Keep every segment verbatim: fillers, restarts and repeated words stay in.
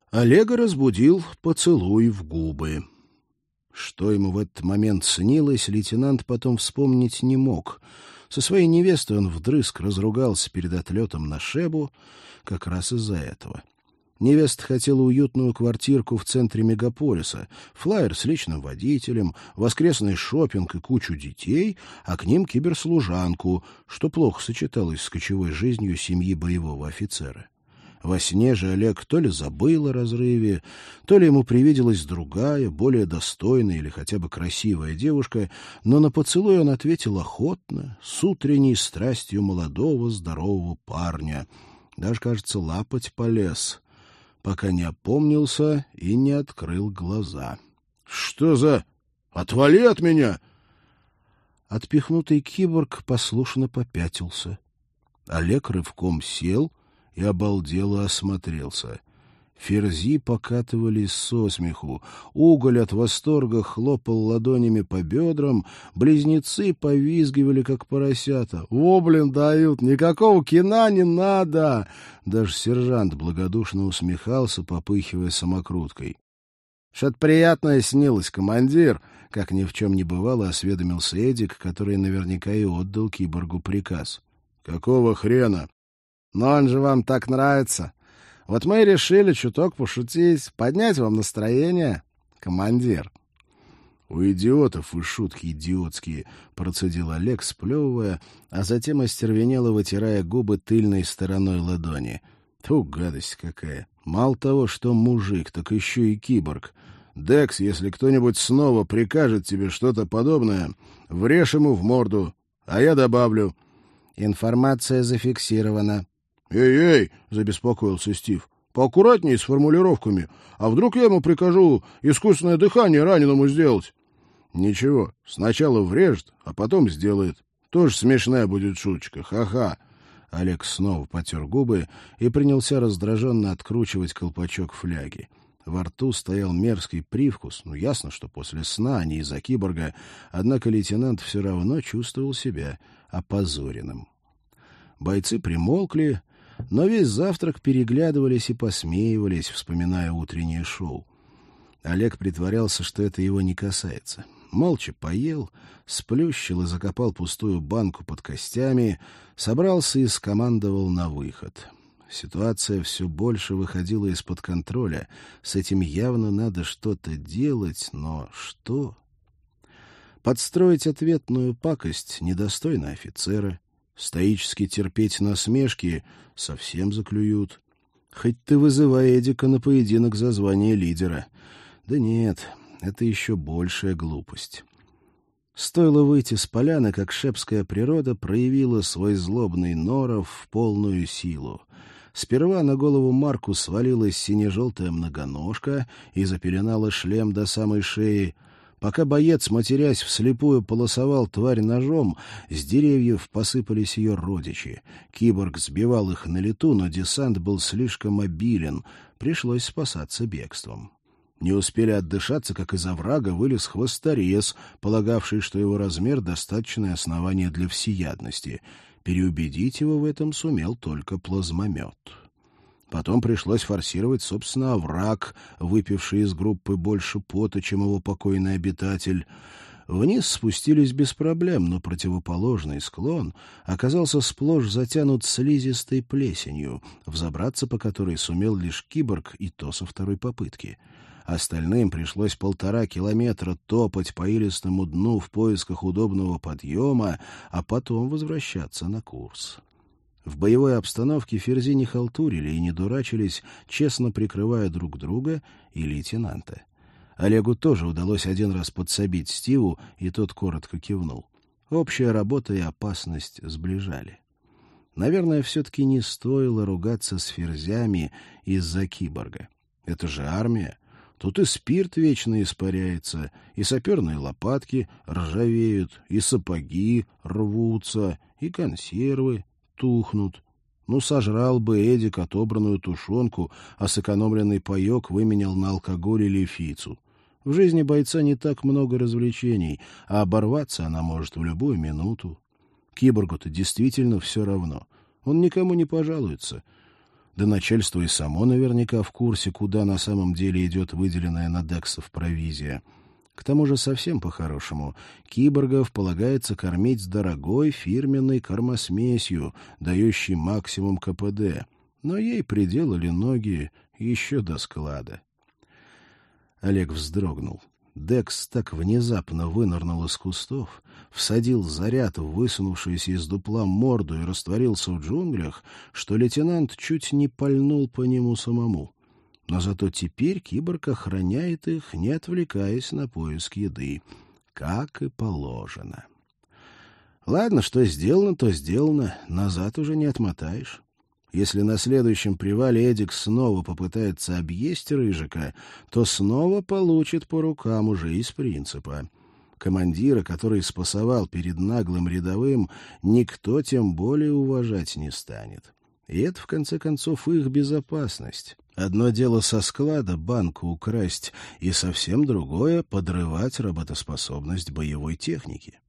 Олега разбудил поцелуй в губы. Что ему в этот момент снилось, лейтенант потом вспомнить не мог. Со своей невестой он вдрызг разругался перед отлетом на Шебу как раз из-за этого. Невеста хотела уютную квартирку в центре мегаполиса, флаер с личным водителем, воскресный шопинг и кучу детей, а к ним киберслужанку, что плохо сочеталось с кочевой жизнью семьи боевого офицера. Во сне же Олег то ли забыл о разрыве, то ли ему привиделась другая, более достойная или хотя бы красивая девушка, но на поцелуй он ответил охотно, с утренней страстью молодого здорового парня. Даже, кажется, лапать полез, пока не опомнился и не открыл глаза. — Что за... Отвали от меня! Отпихнутый киборг послушно попятился. Олег рывком сел и обалдело осмотрелся. Ферзи покатывались со смеху, уголь от восторга хлопал ладонями по бедрам, близнецы повизгивали, как поросята. «О, блин, дают! Никакого кино не надо!» Даже сержант благодушно усмехался, попыхивая самокруткой. «Что-то приятное снилось, командир!» — как ни в чем не бывало, осведомился Эдик, который наверняка и отдал киборгу приказ. «Какого хрена?» «Но он же вам так нравится. Вот мы и решили чуток пошутить, поднять вам настроение, командир». «У идиотов и шутки идиотские», — процедил Олег, сплевывая, а затем остервенело вытирая губы тыльной стороной ладони. Тьфу, гадость какая. Мало того, что мужик, так еще и киборг. Декс, если кто-нибудь снова прикажет тебе что-то подобное, врежь ему в морду, а я добавлю. «Информация зафиксирована». «Эй-эй!» — забеспокоился Стив. «Поаккуратнее с формулировками. А вдруг я ему прикажу искусственное дыхание раненому сделать?» «Ничего, сначала врежет, а потом сделает. Тоже смешная будет шуточка. Ха-ха!» Олег снова потер губы и принялся раздраженно откручивать колпачок фляги. Во рту стоял мерзкий привкус. Ну, ясно, что после сна, а не из-за киборга. Однако лейтенант все равно чувствовал себя опозоренным. Бойцы примолкли, но весь завтрак переглядывались и посмеивались, вспоминая утреннее шоу. Олег притворялся, что это его не касается. Молча поел, сплющил и закопал пустую банку под костями, собрался и скомандовал на выход. Ситуация все больше выходила из-под контроля. С этим явно надо что-то делать, но что? Подстроить ответную пакость недостойно офицера. Стоически терпеть насмешки совсем заклюют. Хоть ты вызывай Эдика на поединок за звание лидера. Да нет, это еще большая глупость. Стоило выйти с поляны, как шепская природа проявила свой злобный норов в полную силу. Сперва на голову Марку свалилась сине-желтая многоножка и запеленала шлем до самой шеи. Пока боец, матерясь, вслепую полосовал тварь ножом, с деревьев посыпались ее родичи. Киборг сбивал их на лету, но десант был слишком обилен, пришлось спасаться бегством. Не успели отдышаться, как из оврага вылез хвосторез, полагавший, что его размер — достаточное основание для всеядности. Переубедить его в этом сумел только плазмомет. Потом пришлось форсировать, собственно, овраг, выпивший из группы больше пота, чем его покойный обитатель. Вниз спустились без проблем, но противоположный склон оказался сплошь затянут слизистой плесенью, взобраться по которой сумел лишь киборг, и то со второй попытки. Остальным пришлось полтора километра топать по илистому дну в поисках удобного подъема, а потом возвращаться на курс. В боевой обстановке ферзи не халтурили и не дурачились, честно прикрывая друг друга и лейтенанта. Олегу тоже удалось один раз подсобить Стиву, и тот коротко кивнул. Общая работа и опасность сближали. Наверное, все-таки не стоило ругаться с ферзями из-за киборга. Это же армия. Тут и спирт вечно испаряется, и саперные лопатки ржавеют, и сапоги рвутся, и консервы тухнут. Ну, сожрал бы Эдик отобранную тушенку, а сэкономленный паек выменял на алкоголь или фицу. В жизни бойца не так много развлечений, а оборваться она может в любую минуту. Киборгу-то действительно все равно. Он никому не пожалуется. Да начальство и само наверняка в курсе, куда на самом деле идет выделенная на дексов провизия. К тому же совсем по-хорошему, киборгов полагается кормить с дорогой фирменной кормосмесью, дающей максимум ка пэ дэ. Но ей приделали ноги еще до склада. Олег вздрогнул. Декс так внезапно вынырнул из кустов, всадил заряд в высунувшуюся из дупла морду и растворился в джунглях, что лейтенант чуть не пальнул по нему самому. Но зато теперь киборг охраняет их, не отвлекаясь на поиск еды, как и положено. Ладно, что сделано, то сделано, назад уже не отмотаешь. Если на следующем привале Эдик снова попытается объесть Рыжика, то снова получит по рукам уже из принципа. Командира, который спасовал перед наглым рядовым, никто тем более уважать не станет. И это, в конце концов, их безопасность. Одно дело со склада банку украсть, и совсем другое — подрывать работоспособность боевой техники.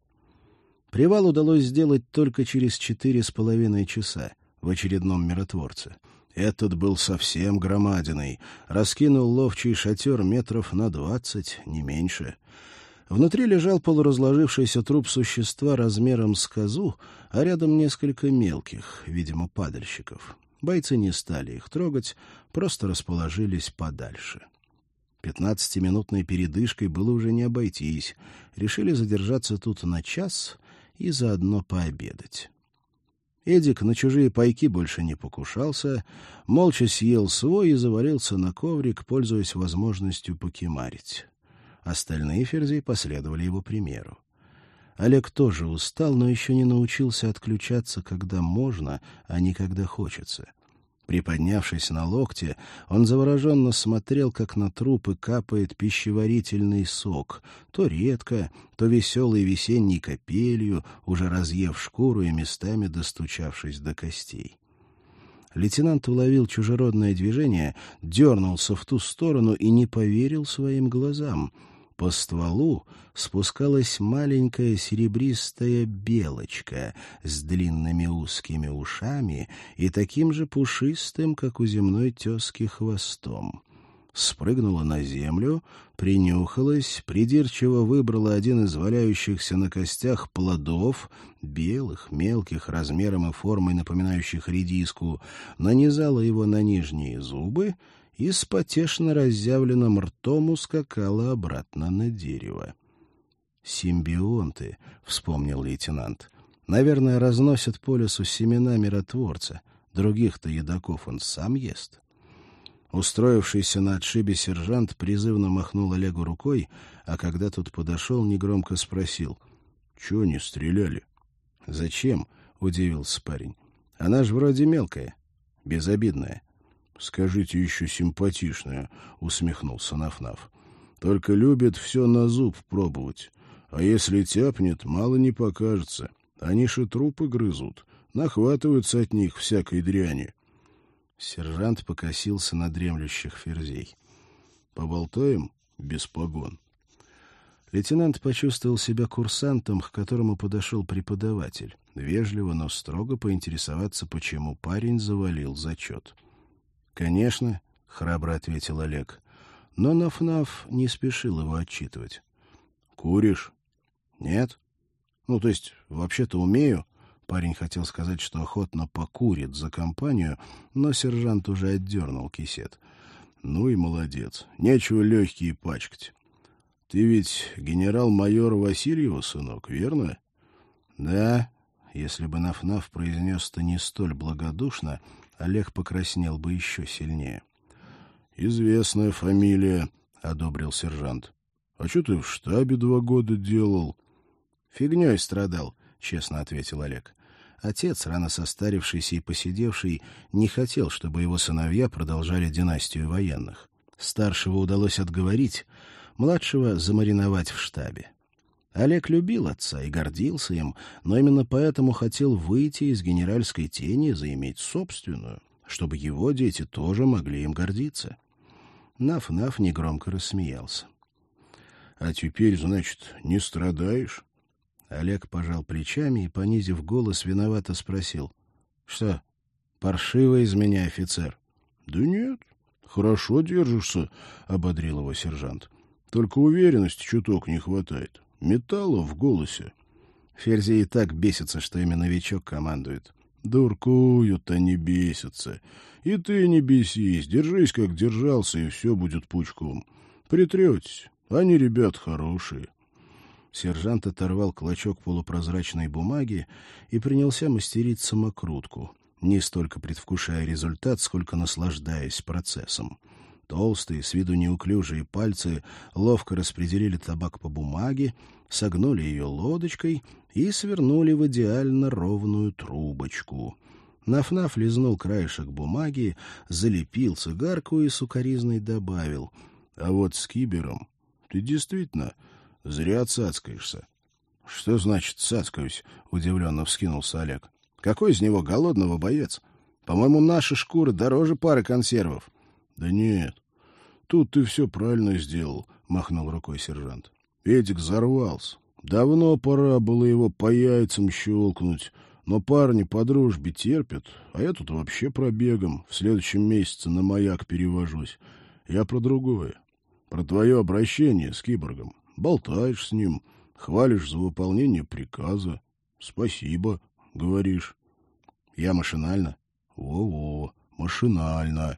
Привал удалось сделать только через четыре с половиной часа. В очередном миротворце. Этот был совсем громадиной, раскинул ловчий шатер метров на двадцать, не меньше. Внутри лежал полуразложившийся труп существа размером с козу, а рядом несколько мелких, видимо, падальщиков. Бойцы не стали их трогать, просто расположились подальше. Пятнадцатиминутной передышкой было уже не обойтись. Решили задержаться тут на час и заодно пообедать. Эдик на чужие пайки больше не покушался, молча съел свой и завалился на коврик, пользуясь возможностью покемарить. Остальные ферзей последовали его примеру. Олег тоже устал, но еще не научился отключаться, когда можно, а не когда хочется. Приподнявшись на локте, он завороженно смотрел, как на трупы капает пищеварительный сок, то редко, то веселой весенней капелью, уже разъев шкуру и местами достучавшись до костей. Лейтенант уловил чужеродное движение, дернулся в ту сторону и не поверил своим глазам. По стволу спускалась маленькая серебристая белочка с длинными узкими ушами и таким же пушистым, как у земной тезки, хвостом. Спрыгнула на землю, принюхалась, придирчиво выбрала один из валяющихся на костях плодов, белых, мелких, размером и формой напоминающих редиску, нанизала его на нижние зубы и с потешно разъявленным ртом ускакала обратно на дерево. «Симбионты», — вспомнил лейтенант, — «наверное, разносят по лесу семена миротворца. Других-то едоков он сам ест». Устроившийся на отшибе сержант призывно махнул Олегу рукой, а когда тот подошел, негромко спросил: «Чего не стреляли?» «Зачем?» — удивился парень. «Она ж вроде мелкая, безобидная». «Скажите, еще симпатичная», — усмехнулся Наф-Наф. «Только любит все на зуб пробовать. А если тяпнет, мало не покажется. Они же трупы грызут, нахватываются от них всякой дряни». Сержант покосился на дремлющих ферзей. «Поболтаем без погон». Лейтенант почувствовал себя курсантом, к которому подошел преподаватель. Вежливо, но строго поинтересоваться, почему парень завалил зачет. «Конечно», — храбро ответил Олег. Но Наф-Наф не спешил его отчитывать. «Куришь?» «Нет». «Ну, то есть, вообще-то умею». Парень хотел сказать, что охотно покурит за компанию, но сержант уже отдернул кисет. «Ну и молодец. Нечего легкие пачкать. Ты ведь генерал-майор Васильева, сынок, верно?» «Да». Если бы Наф-Наф произнес это не столь благодушно, Олег покраснел бы еще сильнее. «Известная фамилия», — одобрил сержант. «А что ты в штабе два года делал?» «Фигней страдал», — честно ответил Олег. Отец, рано состарившийся и поседевший, не хотел, чтобы его сыновья продолжали династию военных. Старшего удалось отговорить, младшего замариновать в штабе. Олег любил отца и гордился им, но именно поэтому хотел выйти из генеральской тени и заиметь собственную, чтобы его дети тоже могли им гордиться. Наф-Наф негромко рассмеялся. «А теперь, значит, не страдаешь?» Олег пожал плечами и, понизив голос, виновато спросил: «Что, паршивый из меня офицер?» Да нет, хорошо держишься, — ободрил его сержант. Только уверенности чуток не хватает. Металла в голосе. Ферзи и так бесится, что именно новичок командует. Дуркуют, а не бесятся. И ты не бесись, держись, как держался, и все будет пучком. Притретесь, они ребят хорошие. Сержант оторвал клочок полупрозрачной бумаги и принялся мастерить самокрутку, не столько предвкушая результат, сколько наслаждаясь процессом. Толстые, с виду неуклюжие пальцы ловко распределили табак по бумаге, согнули ее лодочкой и свернули в идеально ровную трубочку. Наф-Наф лизнул краешек бумаги, залепил цигарку и сукоризной добавил: — А вот с Кибером ты действительно зря цацкаешься. — Что значит цацкаюсь? — удивленно вскинулся Олег. — Какой из него голодного боец? По-моему, наши шкуры дороже пары консервов. — Да нет, тут ты все правильно сделал, — махнул рукой сержант. Эдик взорвался. Давно пора было его по яйцам щелкнуть, но парни по дружбе терпят, а я тут вообще пробегом. В следующем месяце на маяк перевожусь. Я про другое. Про твое обращение с киборгом. Болтаешь с ним, хвалишь за выполнение приказа. Спасибо, говоришь. Я машинально? Во-во, машинально.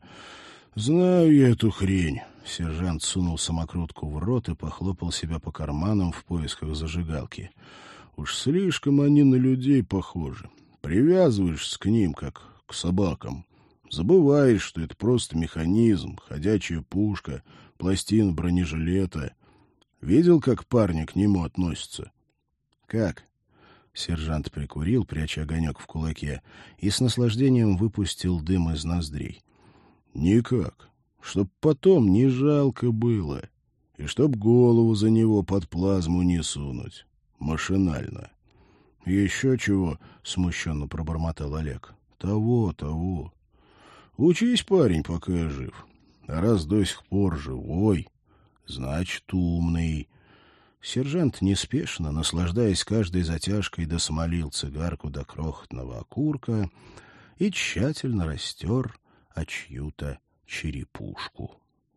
Знаю я эту хрень. Сержант сунул самокрутку в рот и похлопал себя по карманам в поисках зажигалки. Уж слишком они на людей похожи. Привязываешься к ним, как к собакам. Забываешь, что это просто механизм, ходячая пушка, пластина бронежилета. Видел, как парни к нему относятся? Как? Сержант прикурил, пряча огонек в кулаке, и с наслаждением выпустил дым из ноздрей. Никак. Чтоб потом не жалко было. И чтоб голову за него под плазму не сунуть. Машинально. — Еще чего? — смущенно пробормотал Олег. — Того, того. Учись, парень, пока я жив. А раз до сих пор живой, значит, умный. Сержант неспешно, наслаждаясь каждой затяжкой, досмолил цигарку до крохотного окурка и тщательно растер о чью-то черепушку.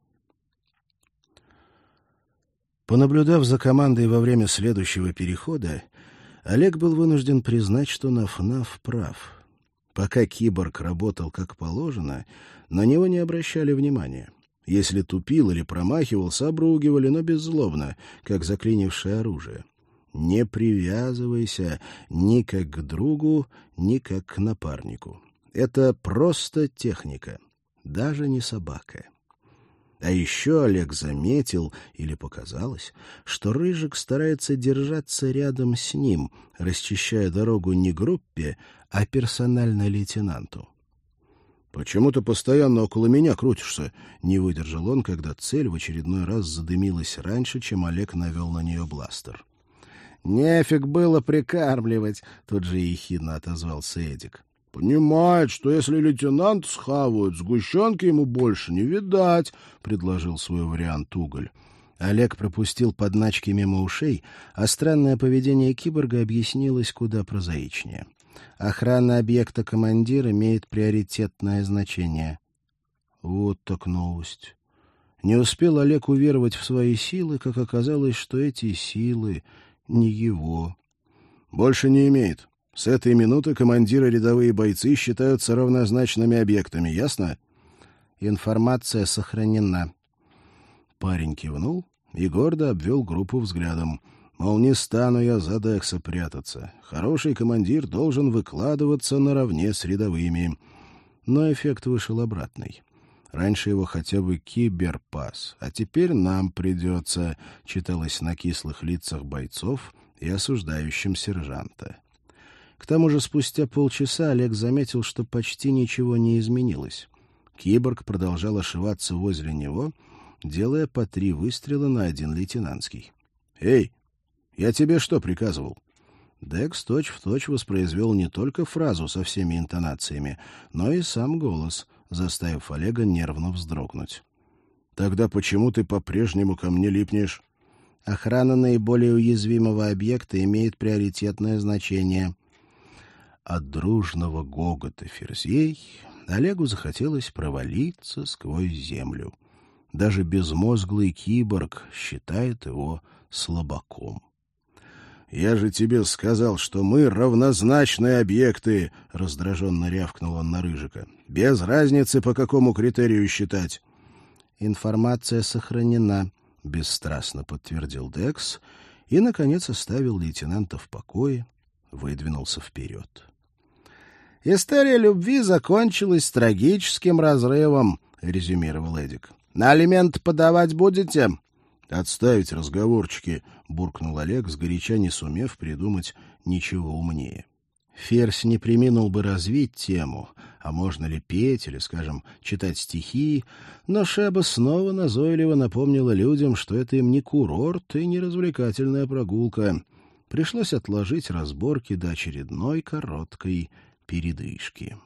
Понаблюдав за командой во время следующего перехода, Олег был вынужден признать, что Наф-Наф прав. Пока киборг работал как положено, на него не обращали внимания. Если тупил или промахивался, обругивали, но беззлобно, как заклинившее оружие. Не привязывайся ни как к другу, ни как к напарнику. Это просто техника, даже не собака. А еще Олег заметил, или показалось, что Рыжик старается держаться рядом с ним, расчищая дорогу не группе, а персонально лейтенанту. «Почему ты постоянно около меня крутишься?» — не выдержал он, когда цель в очередной раз задымилась раньше, чем Олег навел на нее бластер. «Нефиг было прикармливать», — тут же ехидно отозвался Эдик. «Понимает, что если лейтенант схавают, сгущенки ему больше не видать», — предложил свой вариант Уголь. Олег пропустил подначки мимо ушей, а странное поведение киборга объяснилось куда прозаичнее. Охрана объекта командир имеет приоритетное значение. Вот так новость. Не успел Олег уверовать в свои силы, как оказалось, что эти силы не его. Больше не имеет. С этой минуты командиры и рядовые бойцы считаются равнозначными объектами, ясно? Информация сохранена. Парень кивнул и гордо обвел группу взглядом. Мол, не стану я за Декса прятаться. Хороший командир должен выкладываться наравне с рядовыми. Но эффект вышел обратный. Раньше его хотя бы кибер пас, а теперь нам придется, читалось на кислых лицах бойцов и осуждающим сержанта. К тому же спустя полчаса Олег заметил, что почти ничего не изменилось. Киборг продолжал ошиваться возле него, делая по три выстрела на один лейтенантский. «Эй, я тебе что приказывал?» Декс точь-в-точь воспроизвел не только фразу со всеми интонациями, но и сам голос, заставив Олега нервно вздрогнуть. «Тогда почему ты по-прежнему ко мне липнешь?» «Охрана наиболее уязвимого объекта имеет приоритетное значение». От дружного гогота ферзей Олегу захотелось провалиться сквозь землю. Даже безмозглый киборг считает его слабаком. «Я же тебе сказал, что мы равнозначные объекты!» — раздраженно рявкнул он на Рыжика. «Без разницы, по какому критерию считать». «Информация сохранена», — бесстрастно подтвердил Декс и, наконец, оставил лейтенанта в покое, выдвинулся вперед. «История любви закончилась трагическим разрывом», — резюмировал Эдик. «На алименты подавать будете?» «Отставить разговорчики», — буркнул Олег, сгоряча не сумев придумать ничего умнее. Ферзь не преминул бы развить тему, а можно ли петь или, скажем, читать стихи, но Шеба снова назойливо напомнила людям, что это им не курорт и не развлекательная прогулка. Пришлось отложить разборки до очередной короткой передышки.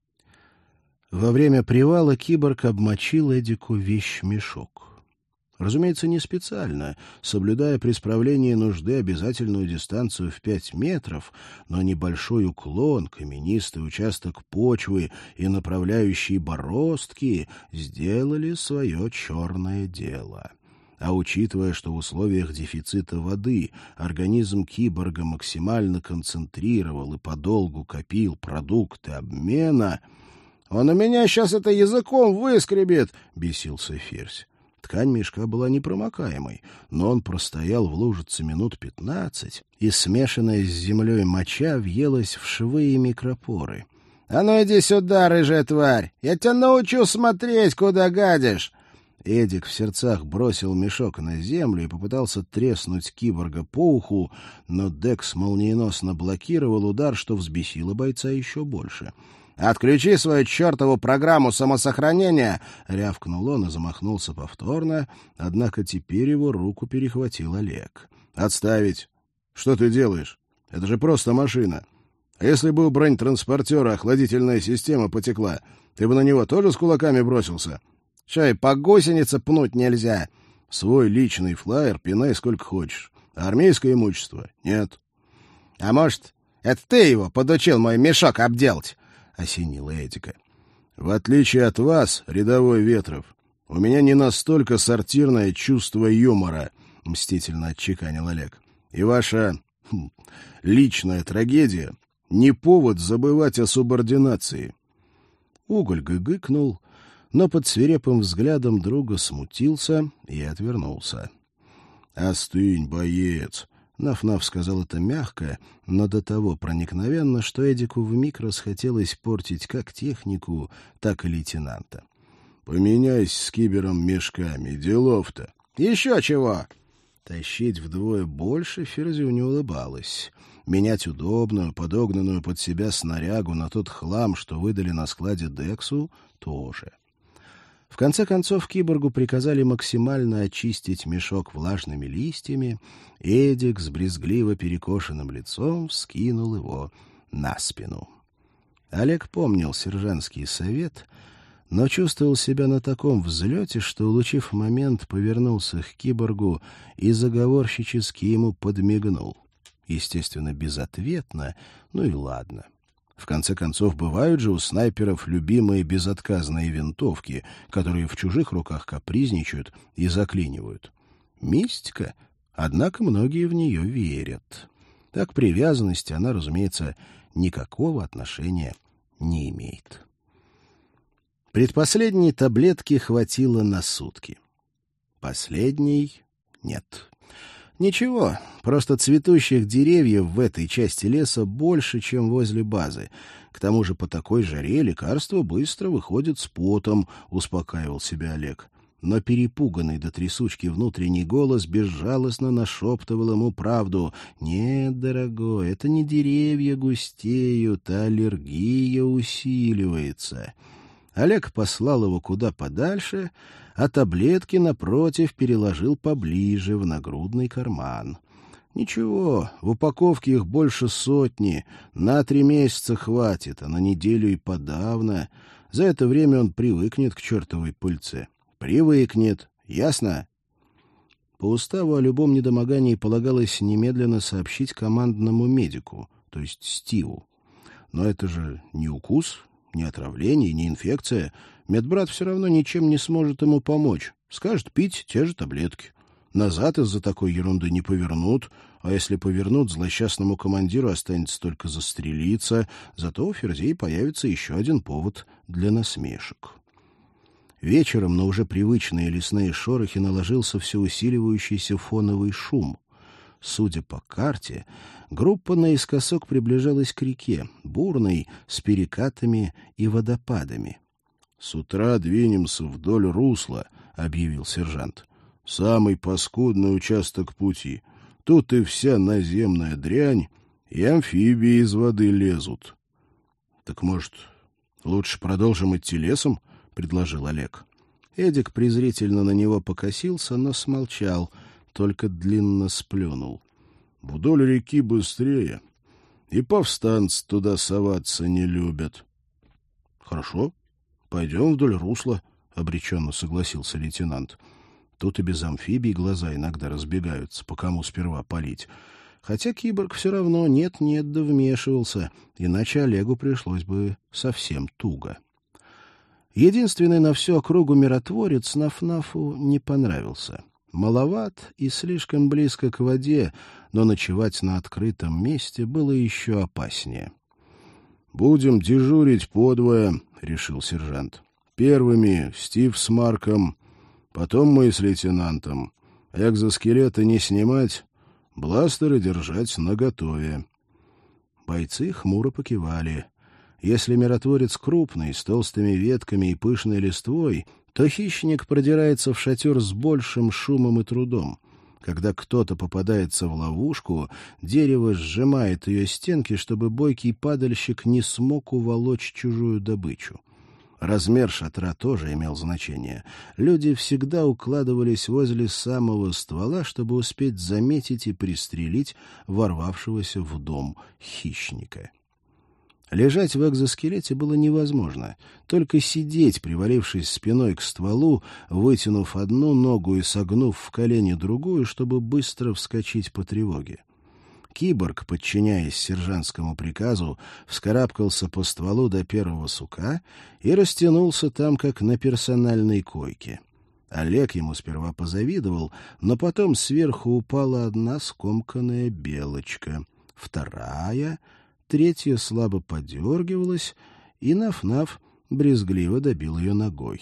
Во время привала киборг обмочил Эдику вещмешок. Разумеется, не специально, соблюдая при справлении нужды обязательную дистанцию в пять метров, но небольшой уклон, каменистый участок почвы и направляющие бороздки сделали свое черное дело. А учитывая, что в условиях дефицита воды организм киборга максимально концентрировал и подолгу копил продукты обмена... «Он у меня сейчас это языком выскребет!» — бесился Ферзь. Ткань мешка была непромокаемой, но он простоял в лужице минут пятнадцать, и смешанная с землей моча въелась в швы и микропоры. «А ну иди сюда, рыжая тварь! Я тебя научу смотреть, куда гадишь!» Эдик в сердцах бросил мешок на землю и попытался треснуть киборга по уху, но Декс молниеносно блокировал удар, что взбесило бойца еще больше. «Отключи свою чертову программу самосохранения!» — рявкнул он и замахнулся повторно, однако теперь его руку перехватил Олег. «Отставить! Что ты делаешь? Это же просто машина. А если бы у бронетранспортера охладительная система потекла, ты бы на него тоже с кулаками бросился? Что, и по гусенице пнуть нельзя? Свой личный флаер пинай сколько хочешь. А армейское имущество — нет». «А может, это ты его подучил мой мешок обделать?» — осенила Эдика. «В отличие от вас, рядовой Ветров, у меня не настолько сортирное чувство юмора», — мстительно отчеканил Олег. «И ваша хм, личная трагедия — не повод забывать о субординации». Уголь гыгыкнул, но под свирепым взглядом друга смутился и отвернулся. «Остынь, боец!» Наф-Наф сказал это мягко, но до того проникновенно, что Эдику вмиг расхотелось портить как технику, так и лейтенанта. «Поменяйся с кибером мешками, делов-то». «Еще чего!» Тащить вдвое больше Ферзю не улыбалось. Менять удобную, подогнанную под себя снарягу на тот хлам, что выдали на складе Дексу, тоже. В конце концов киборгу приказали максимально очистить мешок влажными листьями, и Эдик с брезгливо перекошенным лицом вскинул его на спину. Олег помнил сержантский совет, но чувствовал себя на таком взлете, что, улучив момент, повернулся к киборгу и заговорщически ему подмигнул. Естественно, безответно, ну и ладно. В конце концов, бывают же у снайперов любимые безотказные винтовки, которые в чужих руках капризничают и заклинивают. Мистика, однако многие в нее верят. Так к привязанности она, разумеется, никакого отношения не имеет. Предпоследней таблетки хватило на сутки. Последней нет. Ничего, просто цветущих деревьев в этой части леса больше, чем возле базы. К тому же по такой жаре лекарство быстро выходит с потом, успокаивал себя Олег. Но перепуганный до трясучки внутренний голос безжалостно нашептывал ему правду. «Нет, дорогой, это не деревья густеют, а аллергия усиливается». Олег послал его куда подальше, а таблетки, напротив, переложил поближе в нагрудный карман. Ничего, в упаковке их больше сотни, на три месяца хватит, а на неделю и подавно. За это время он привыкнет к чертовой пыльце. Привыкнет, ясно? По уставу о любом недомогании полагалось немедленно сообщить командному медику, то есть Стиву. Но это же не укус, Ни отравление, ни инфекция. Медбрат все равно ничем не сможет ему помочь. Скажет пить те же таблетки. Назад из-за такой ерунды не повернут, а если повернут, злосчастному командиру останется только застрелиться, зато у Ферзей появится еще один повод для насмешек. Вечером на уже привычные лесные шорохи наложился все усиливающийся фоновый шум. Судя по карте, группа наискосок приближалась к реке, бурной, с перекатами и водопадами. — С утра двинемся вдоль русла, — объявил сержант. — Самый паскудный участок пути. Тут и вся наземная дрянь, и амфибии из воды лезут. — Так, может, лучше продолжим идти лесом? — предложил Олег. Эдик презрительно на него покосился, но смолчал, только длинно сплюнул. — Вдоль реки быстрее, и повстанцы туда соваться не любят. — Хорошо, пойдем вдоль русла, — обреченно согласился лейтенант. Тут и без амфибий глаза иногда разбегаются, по кому сперва палить. Хотя киборг все равно нет-нет да вмешивался, иначе Олегу пришлось бы совсем туго. Единственный на всю округу миротворец Наф-Нафу не понравился. Маловат и слишком близко к воде, но ночевать на открытом месте было еще опаснее. — Будем дежурить подвое, — решил сержант. — Первыми Стив с Марком, потом мы с лейтенантом. Экзоскелеты не снимать, бластеры держать наготове. Бойцы хмуро покивали. Если миротворец крупный, с толстыми ветками и пышной листвой, то хищник продирается в шатер с большим шумом и трудом. Когда кто-то попадается в ловушку, дерево сжимает ее стенки, чтобы бойкий падальщик не смог уволочь чужую добычу. Размер шатра тоже имел значение. Люди всегда укладывались возле самого ствола, чтобы успеть заметить и пристрелить ворвавшегося в дом хищника. Лежать в экзоскелете было невозможно. Только сидеть, привалившись спиной к стволу, вытянув одну ногу и согнув в колени другую, чтобы быстро вскочить по тревоге. Киборг, подчиняясь сержантскому приказу, вскарабкался по стволу до первого сука и растянулся там, как на персональной койке. Олег ему сперва позавидовал, но потом сверху упала одна скомканная белочка, вторая, третья слабо подергивалась, и Наф-Наф брезгливо добил ее ногой.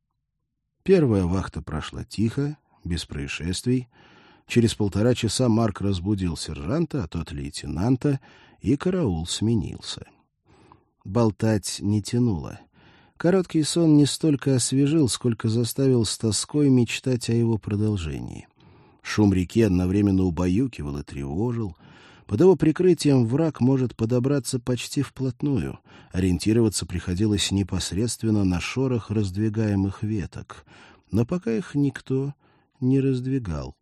Первая вахта прошла тихо, без происшествий. Через полтора часа Марк разбудил сержанта, а тот лейтенанта, и караул сменился. Болтать не тянуло. Короткий сон не столько освежил, сколько заставил с тоской мечтать о его продолжении. Шум реки одновременно убаюкивал и тревожил. Под его прикрытием враг может подобраться почти вплотную. Ориентироваться приходилось непосредственно на шорох раздвигаемых веток. Но пока их никто не раздвигал.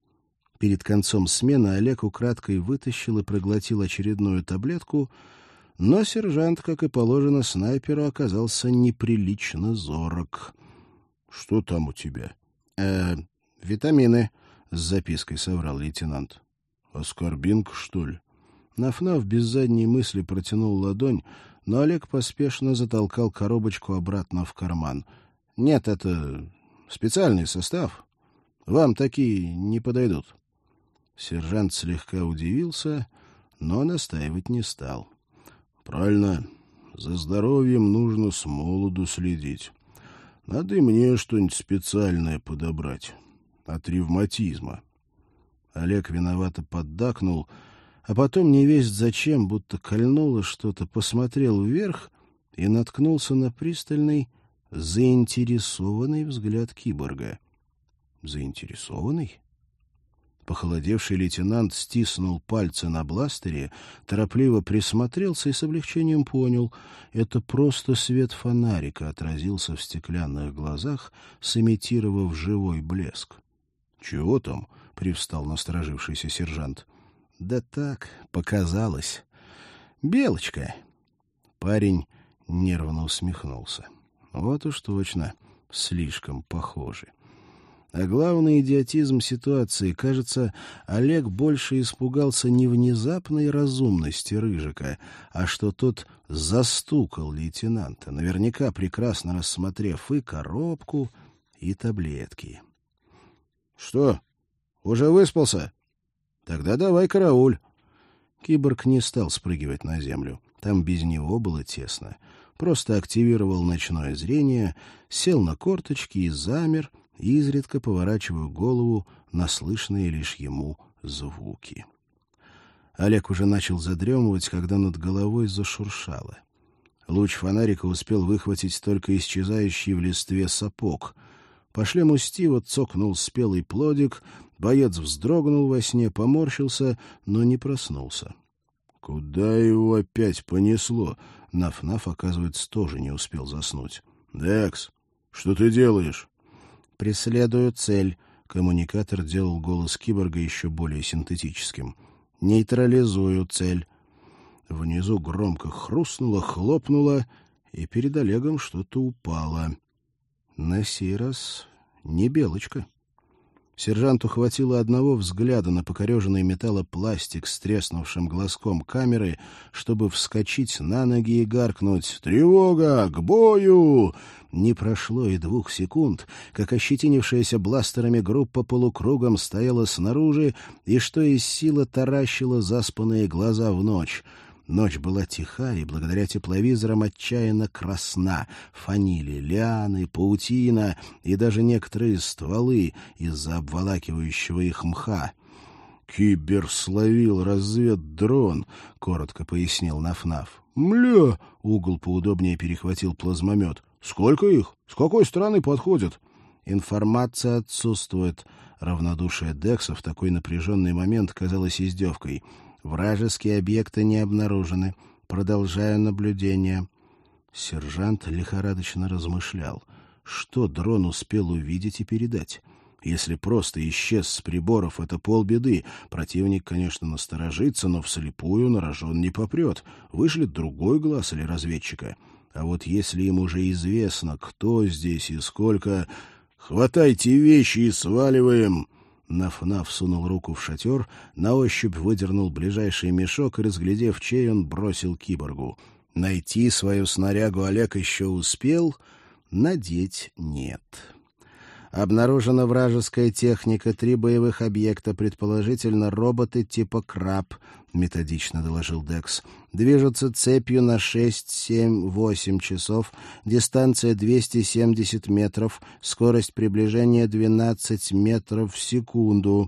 Перед концом смены Олег украдкой вытащил и проглотил очередную таблетку, но сержант, как и положено снайперу, оказался неприлично зорок. — Что там у тебя? Э, — Витамины, — с запиской соврал лейтенант. — Аскорбинка, что ли? Наф-Наф без задней мысли протянул ладонь, но Олег поспешно затолкал коробочку обратно в карман. — Нет, это специальный состав. Вам такие не подойдут. Сержант слегка удивился, но настаивать не стал. — Правильно. За здоровьем нужно с молоду следить. Надо и мне что-нибудь специальное подобрать. От ревматизма. Олег виновато поддакнул, а потом невесть зачем, будто кольнуло что-то, посмотрел вверх и наткнулся на пристальный, заинтересованный взгляд киборга. Заинтересованный? Похолодевший лейтенант стиснул пальцы на бластере, торопливо присмотрелся и с облегчением понял — это просто свет фонарика отразился в стеклянных глазах, сымитировав живой блеск. — Чего там? — привстал насторожившийся сержант. — Да так, показалось. — Белочка. Парень нервно усмехнулся. — Вот уж точно, слишком похожи. А главный идиотизм ситуации, кажется, Олег больше испугался не внезапной разумности Рыжика, а что тот застукал лейтенанта, наверняка прекрасно рассмотрев и коробку, и таблетки. — Что, уже выспался? Тогда давай карауль. Киборг не стал спрыгивать на землю. Там без него было тесно. Просто активировал ночное зрение, сел на корточки и замер, изредка поворачивая голову на слышные лишь ему звуки. Олег уже начал задремывать, когда над головой зашуршало. Луч фонарика успел выхватить только исчезающий в листве сапог. По шлему Стива цокнул спелый плодик, боец вздрогнул во сне, поморщился, но не проснулся. Куда его опять понесло? Наф-Наф, оказывается, тоже не успел заснуть. — Декс, что ты делаешь? — Преследую цель. Коммуникатор делал голос киборга еще более синтетическим. — Нейтрализую цель. Внизу громко хрустнуло, хлопнуло, и перед Олегом что-то упало. На сей раз не белочка. Сержанту хватило одного взгляда на покореженный металлопластик с треснувшим глазком камеры, чтобы вскочить на ноги и гаркнуть «Тревога! К бою!». Не прошло и двух секунд, как ощетинившаяся бластерами группа полукругом стояла снаружи и что из силы таращила заспанные глаза в ночь. Ночь была тиха и благодаря тепловизорам отчаянно красна. Фанили лианы, паутина и даже некоторые стволы из-за обволакивающего их мха. «Кибер словил разведдрон», — коротко пояснил Наф-Наф. «Мля!» — угол поудобнее перехватил плазмомет. «Сколько их? С какой стороны подходят?» «Информация отсутствует». Равнодушие Декса в такой напряженный момент казалось издевкой. Вражеские объекты не обнаружены. Продолжаю наблюдение. Сержант лихорадочно размышлял. Что дрон успел увидеть и передать? Если просто исчез с приборов, это полбеды. Противник, конечно, насторожится, но вслепую на рожон не попрет. Вышлет другой глаз или разведчика. А вот если им уже известно, кто здесь и сколько... «Хватайте вещи и сваливаем!» Наф-Наф сунул руку в шатер, на ощупь выдернул ближайший мешок и, разглядев чей, он бросил киборгу. Найти свою снарягу Олег еще успел, надеть нет. Обнаружена вражеская техника, три боевых объекта, предположительно роботы типа «Краб», — методично доложил Декс. Движутся цепью на шесть, семь, восемь часов, дистанция двести семьдесят метров, скорость приближения двенадцать метров в секунду.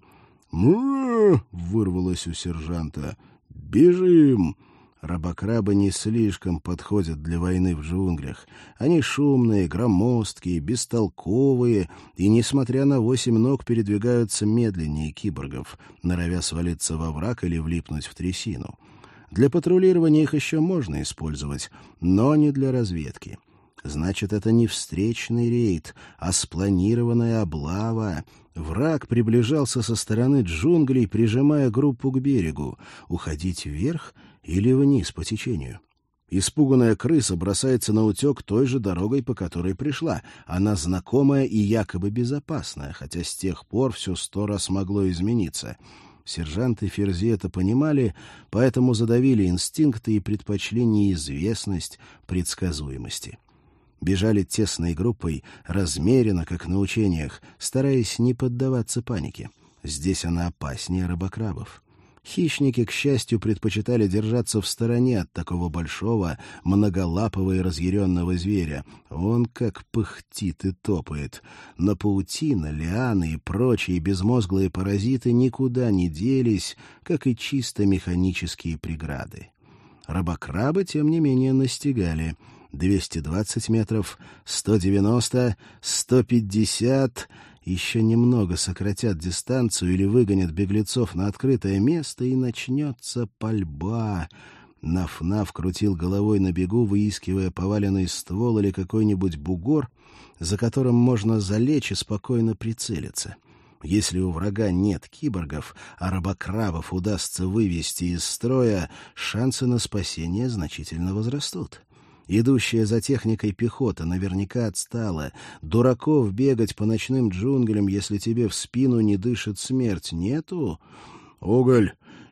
«Му!» — вырвалось у сержанта. «Бежим!» Рабокрабы не слишком подходят для войны в джунглях. Они шумные, громоздкие, бестолковые и, несмотря на восемь ног, передвигаются медленнее киборгов, норовя свалиться во враг или влипнуть в трясину. Для патрулирования их еще можно использовать, но не для разведки. Значит, это не встречный рейд, а спланированная облава. Враг приближался со стороны джунглей, прижимая группу к берегу. Уходить вверх или вниз по течению? Испуганная крыса бросается на утек той же дорогой, по которой пришла. Она знакомая и якобы безопасная, хотя с тех пор все сто раз могло измениться. Сержант и Ферзи это понимали, поэтому задавили инстинкты и предпочли неизвестность предсказуемости. Бежали тесной группой, размеренно, как на учениях, стараясь не поддаваться панике. Здесь она опаснее рыбокрабов. Хищники, к счастью, предпочитали держаться в стороне от такого большого, многолапого и разъяренного зверя. Он как пыхтит и топает. Но паутина, лианы и прочие безмозглые паразиты никуда не делись, как и чисто механические преграды. Рыбокрабы, тем не менее, настигали. двести двадцать метров, сто девяносто, сто пятьдесят... Еще немного сократят дистанцию или выгонят беглецов на открытое место, и начнется пальба. Наф-Наф крутил головой на бегу, выискивая поваленный ствол или какой-нибудь бугор, за которым можно залечь и спокойно прицелиться. Если у врага нет киборгов, а рыбокрабов удастся вывести из строя, шансы на спасение значительно возрастут. Идущая за техникой пехота наверняка отстала. Дураков бегать по ночным джунглям, если тебе в спину не дышит смерть, нету? — Уголь,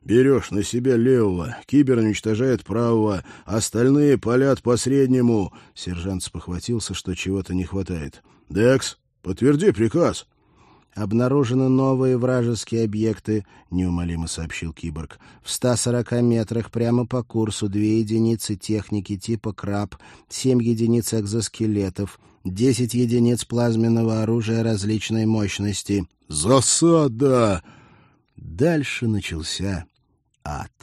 Берешь на себя левого, Кибер уничтожает правого, остальные палят по среднему». Сержант спохватился, что чего-то не хватает. «Декс, подтверди приказ». «Обнаружены новые вражеские объекты», — неумолимо сообщил Киборг. «В ста сорока метрах прямо по курсу две единицы техники типа «Краб», семь единиц экзоскелетов, десять единиц плазменного оружия различной мощности». «Засада!» Дальше начался ад.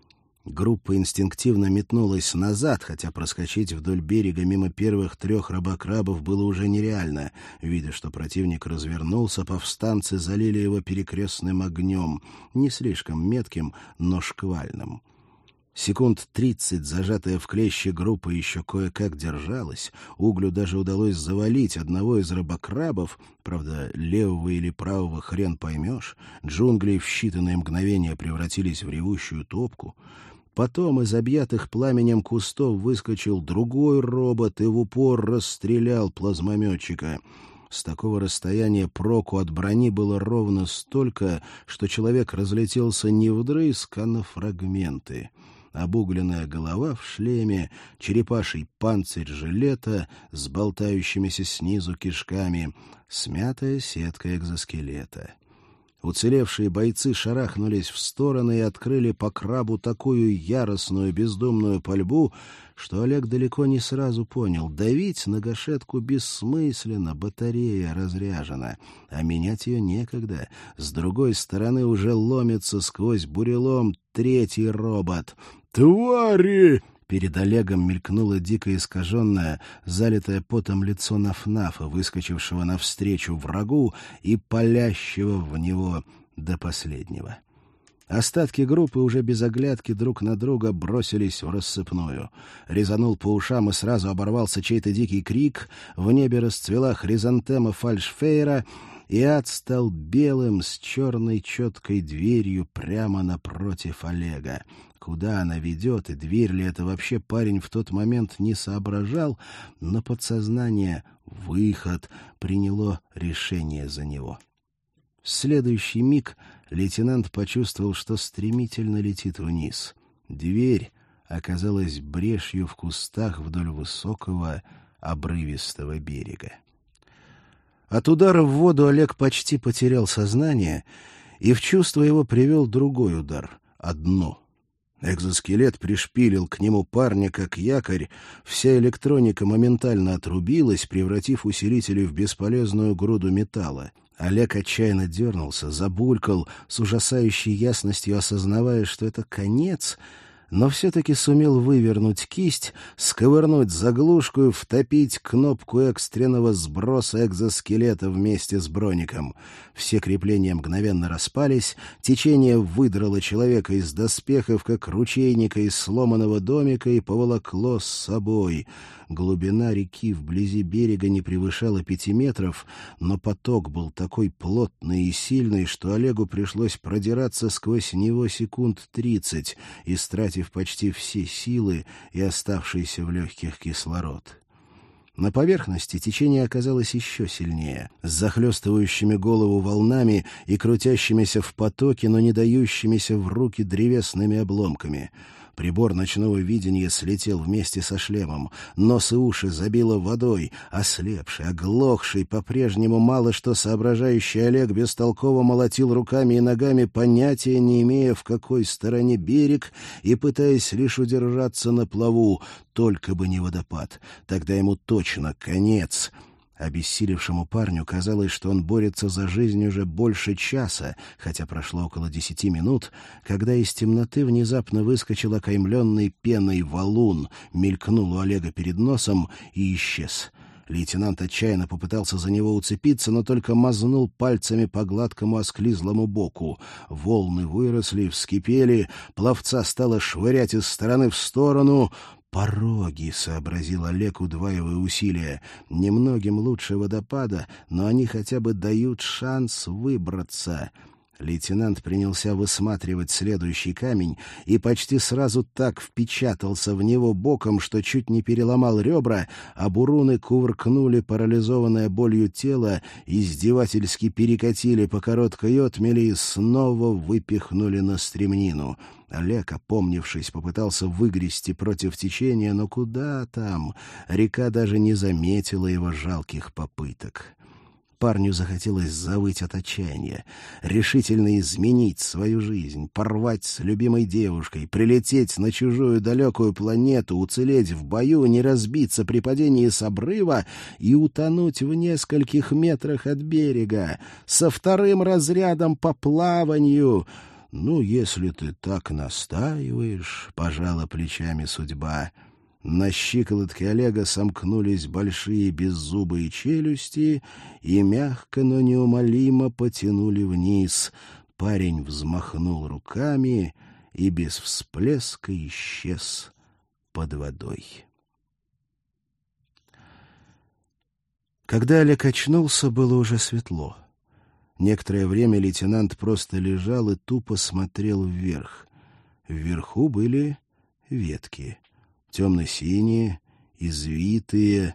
Группа инстинктивно метнулась назад, хотя проскочить вдоль берега мимо первых трех рабокрабов было уже нереально. Видя, что противник развернулся, повстанцы залили его перекрестным огнем, не слишком метким, но шквальным. Секунд тридцать, зажатая в клещи группа еще кое-как держалась. Углю даже удалось завалить одного из рабокрабов, правда, левого или правого хрен поймешь. Джунгли в считанные мгновения превратились в ревущую топку. Потом из объятых пламенем кустов выскочил другой робот и в упор расстрелял плазмометчика. С такого расстояния проку от брони было ровно столько, что человек разлетелся не вдрызг, а на фрагменты. Обугленная голова в шлеме, черепаший панцирь жилета с болтающимися снизу кишками, смятая сетка экзоскелета. Уцелевшие бойцы шарахнулись в стороны и открыли по крабу такую яростную бездумную пальбу, что Олег далеко не сразу понял. Давить на гашетку бессмысленно, батарея разряжена, а менять ее некогда. С другой стороны уже ломится сквозь бурелом третий робот. «Твари!» Перед Олегом мелькнуло дико искаженное, залитое потом лицо Наф-Нафа, выскочившего навстречу врагу и палящего в него до последнего. Остатки группы уже без оглядки друг на друга бросились в рассыпную. Резанул по ушам и сразу оборвался чей-то дикий крик, в небе расцвела хризантема фальшфейра, и ад стал белым с черной четкой дверью прямо напротив Олега. Куда она ведет, и дверь ли это вообще, парень в тот момент не соображал, но подсознание, выход, приняло решение за него. В следующий миг лейтенант почувствовал, что стремительно летит вниз. Дверь оказалась брешью в кустах вдоль высокого обрывистого берега. От удара в воду Олег почти потерял сознание, и в чувство его привел другой удар — о дно. Экзоскелет пришпилил к нему парня как якорь, вся электроника моментально отрубилась, превратив усилители в бесполезную груду металла. Олег отчаянно дернулся, забулькал, с ужасающей ясностью осознавая, что это конец, но все-таки сумел вывернуть кисть, сковырнуть заглушку и втопить кнопку экстренного сброса экзоскелета вместе с броником. Все крепления мгновенно распались, течение выдрало человека из доспехов, как ручейника из сломанного домика, и поволокло с собой. Глубина реки вблизи берега не превышала пяти метров, но поток был такой плотный и сильный, что Олегу пришлось продираться сквозь него секунд тридцать, истратив почти все силы и оставшийся в легких кислород. На поверхности течение оказалось еще сильнее, с захлестывающими голову волнами и крутящимися в потоке, но не дающимися в руки древесными обломками. Прибор ночного видения слетел вместе со шлемом. Нос и уши забило водой. Ослепший, оглохший, по-прежнему мало что соображающий Олег бестолково молотил руками и ногами, понятия не имея, в какой стороне берег, и пытаясь лишь удержаться на плаву. Только бы не водопад. Тогда ему точно конец. Обессилевшему парню казалось, что он борется за жизнь уже больше часа, хотя прошло около десяти минут, когда из темноты внезапно выскочил окаймленный пеной валун, мелькнул у Олега перед носом и исчез. Лейтенант отчаянно попытался за него уцепиться, но только мазнул пальцами по гладкому осклизлому боку. Волны выросли, вскипели, пловца стало швырять из стороны в сторону. «Пороги», — сообразил Олег, удваивая усилия. «Немногим лучше водопада, но они хотя бы дают шанс выбраться». Лейтенант принялся высматривать следующий камень и почти сразу так впечатался в него боком, что чуть не переломал ребра, а буруны кувыркнули парализованное болью тело, издевательски перекатили по короткой отмели и снова выпихнули на стремнину. Олег, опомнившись, попытался выгрести против течения, но куда там? Река даже не заметила его жалких попыток. Парню захотелось завыть от отчаяния, решительно изменить свою жизнь, порвать с любимой девушкой, прилететь на чужую далекую планету, уцелеть в бою, не разбиться при падении с обрыва и утонуть в нескольких метрах от берега, со вторым разрядом по плаванию. «Ну, если ты так настаиваешь», — пожала плечами судьба. На щиколотке Олега сомкнулись большие беззубые челюсти и мягко, но неумолимо потянули вниз. Парень взмахнул руками и без всплеска исчез под водой. Когда Олег очнулся, было уже светло. Некоторое время лейтенант просто лежал и тупо смотрел вверх. Вверху были ветки. Темно-синие, извитые,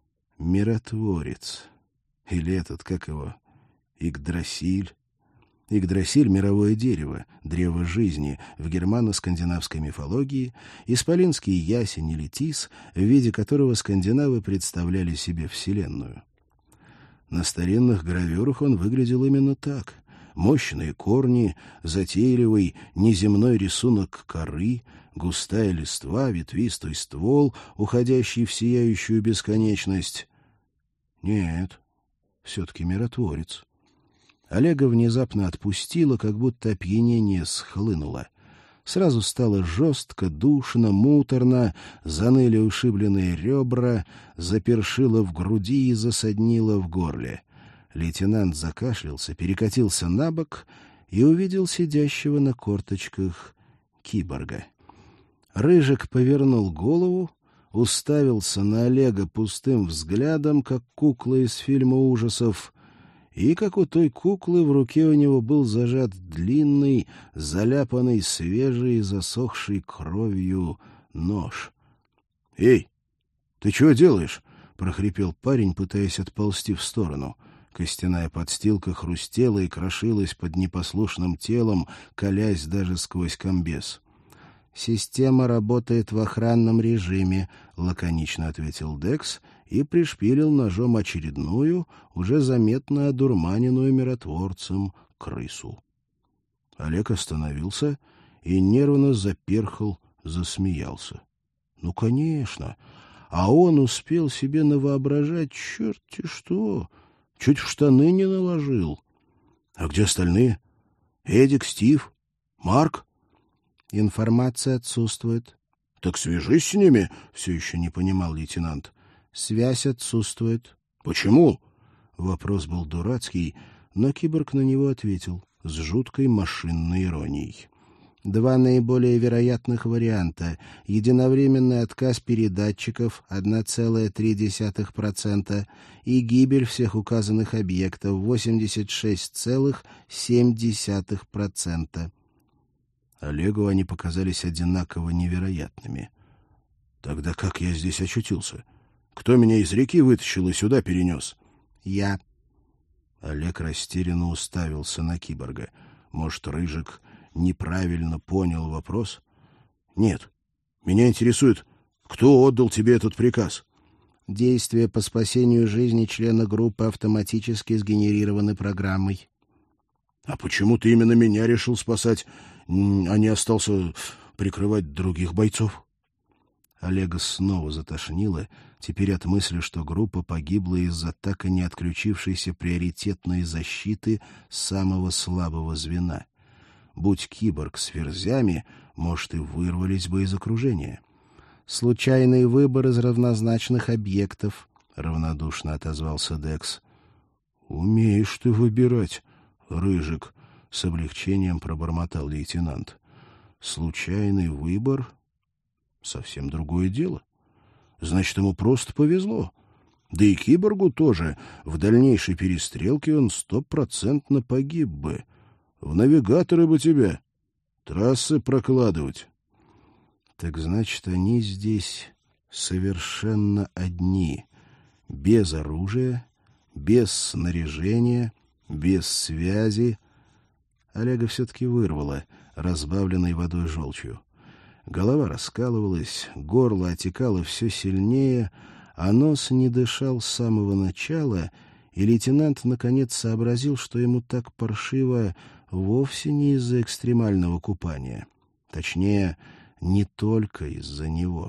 миротворец. Или этот, как его, Игдрасиль. Игдрасиль — мировое дерево, древо жизни в германо-скандинавской мифологии, исполинский ясень или тис, в виде которого скандинавы представляли себе Вселенную. На старинных гравюрах он выглядел именно так. Мощные корни, затейливый неземной рисунок коры, густая листва, ветвистый ствол, уходящий в сияющую бесконечность. Нет, все-таки миротворец. Олега внезапно отпустило, как будто опьянение схлынуло. Сразу стало жестко, душно, муторно, заныли ушибленные ребра, запершило в груди и засаднило в горле. Лейтенант закашлялся, перекатился на бок и увидел сидящего на корточках киборга. Рыжик повернул голову, уставился на Олега пустым взглядом, как кукла из фильма ужасов, и, как у той куклы, в руке у него был зажат длинный, заляпанный свежей, засохшей кровью нож. — Эй, ты чего делаешь? — прохрипел парень, пытаясь отползти в сторону. Костяная подстилка хрустела и крошилась под непослушным телом, колясь даже сквозь комбез. «Система работает в охранном режиме», — лаконично ответил Декс и пришпилил ножом очередную, уже заметно одурманенную миротворцем, крысу. Олег остановился и нервно заперхал, засмеялся. «Ну, конечно! А он успел себе навоображать черти что! Чуть в штаны не наложил! А где остальные? Эдик, Стив, Марк?» «Информация отсутствует». — Так свяжись с ними, — все еще не понимал лейтенант. — Связь отсутствует. — Почему? Вопрос был дурацкий, но киборг на него ответил с жуткой машинной иронией. Два наиболее вероятных варианта. Единовременный отказ передатчиков — одна целая три десятых процента и гибель всех указанных объектов — восемьдесят шесть целых семь десятых процента. Олегу они показались одинаково невероятными. Тогда как я здесь очутился? Кто меня из реки вытащил и сюда перенес? Я. Олег растерянно уставился на киборга. Может, Рыжик неправильно понял вопрос? Нет. Меня интересует, кто отдал тебе этот приказ? Действия по спасению жизни члена группы автоматически сгенерированы программой. А почему ты именно меня решил спасать, а не остался прикрывать других бойцов? Олега снова затошнило, теперь от мысли, что группа погибла из-за так и не отключившейся приоритетной защиты самого слабого звена. Будь киборг с ферзями, может, и вырвались бы из окружения. «Случайный выбор из равнозначных объектов», — равнодушно отозвался Декс. «Умеешь ты выбирать, Рыжик», — с облегчением пробормотал лейтенант. «Случайный выбор — совсем другое дело. Значит, ему просто повезло. Да и киборгу тоже. В дальнейшей перестрелке он стопроцентно погиб бы. В навигаторы бы тебя. Трассы прокладывать. Так значит, они здесь совершенно одни. Без оружия, без снаряжения, без связи. Олега все-таки вырвало, разбавленной водой желчью. Голова раскалывалась, горло отекало все сильнее, а нос не дышал с самого начала, и лейтенант наконец сообразил, что ему так паршиво вовсе не из-за экстремального купания. Точнее, не только из-за него.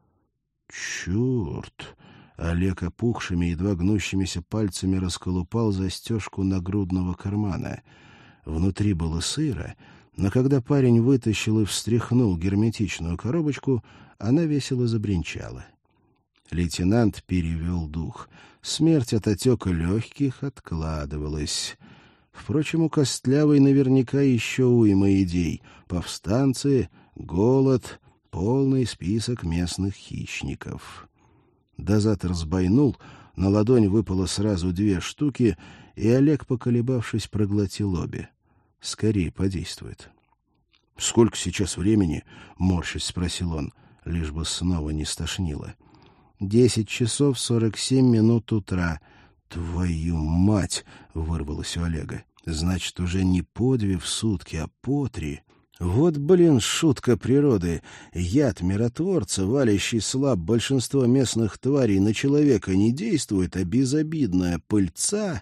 «Черт!» — Олег опухшими, едва гнущимися пальцами расколупал застежку нагрудного кармана. Внутри было сыро, но когда парень вытащил и встряхнул герметичную коробочку, она весело забринчала. Лейтенант перевел дух. Смерть от отека легких откладывалась. Впрочем, у Костлявой наверняка еще уйма идей. Повстанцы, голод, полный список местных хищников. Дозатор сбойнул, на ладонь выпало сразу две штуки, и Олег, поколебавшись, проглотил обе. Скорее подействует. — Сколько сейчас времени? — морщись спросил он, лишь бы снова не стошнило. — Десять часов сорок семь минут утра. — Твою мать! — вырвалось у Олега. — Значит, уже не по две в сутки, а по три. Вот, блин, шутка природы. Яд миротворца, валящий слаб большинство местных тварей, на человека не действует, а безобидная пыльца...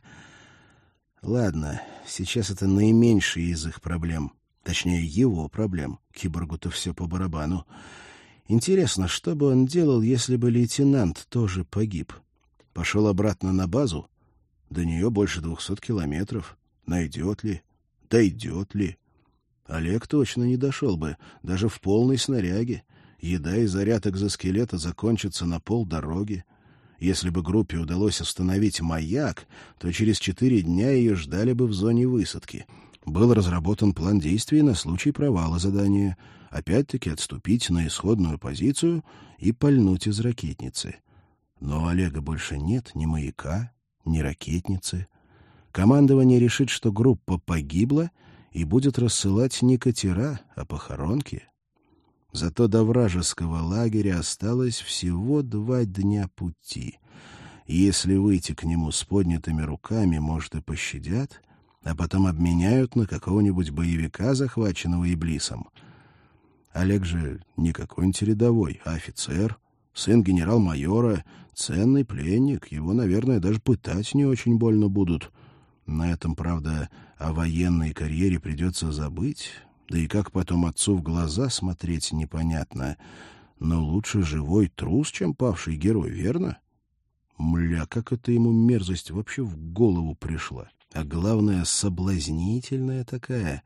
Ладно, сейчас это наименьшие из их проблем. Точнее, его проблем. Киборгу-то все по барабану. Интересно, что бы он делал, если бы лейтенант тоже погиб? Пошел обратно на базу? До нее больше двухсот километров. Найдет ли? Дойдет ли? Олег точно не дошел бы, даже в полной снаряге. Еда и заряд экзоскелета закончатся на полдороги. Если бы группе удалось остановить маяк, то через четыре дня ее ждали бы в зоне высадки. Был разработан план действий на случай провала задания. Опять-таки отступить на исходную позицию и пальнуть из ракетницы. Но у Олега больше нет ни маяка, ни ракетницы. Командование решит, что группа погибла, и будет рассылать не катера, а похоронки. Зато до вражеского лагеря осталось всего два дня пути. Если выйти к нему с поднятыми руками, может, и пощадят, а потом обменяют на какого-нибудь боевика, захваченного Иблисом. Олег же не какой-нибудь рядовой, а офицер, сын генерал-майора, ценный пленник, его, наверное, даже пытать не очень больно будут. На этом, правда, о военной карьере придется забыть. Да и как потом отцу в глаза смотреть непонятно. Но лучше живой трус, чем павший герой, верно? Мля, как это ему мерзость вообще в голову пришла. А главное, соблазнительная такая,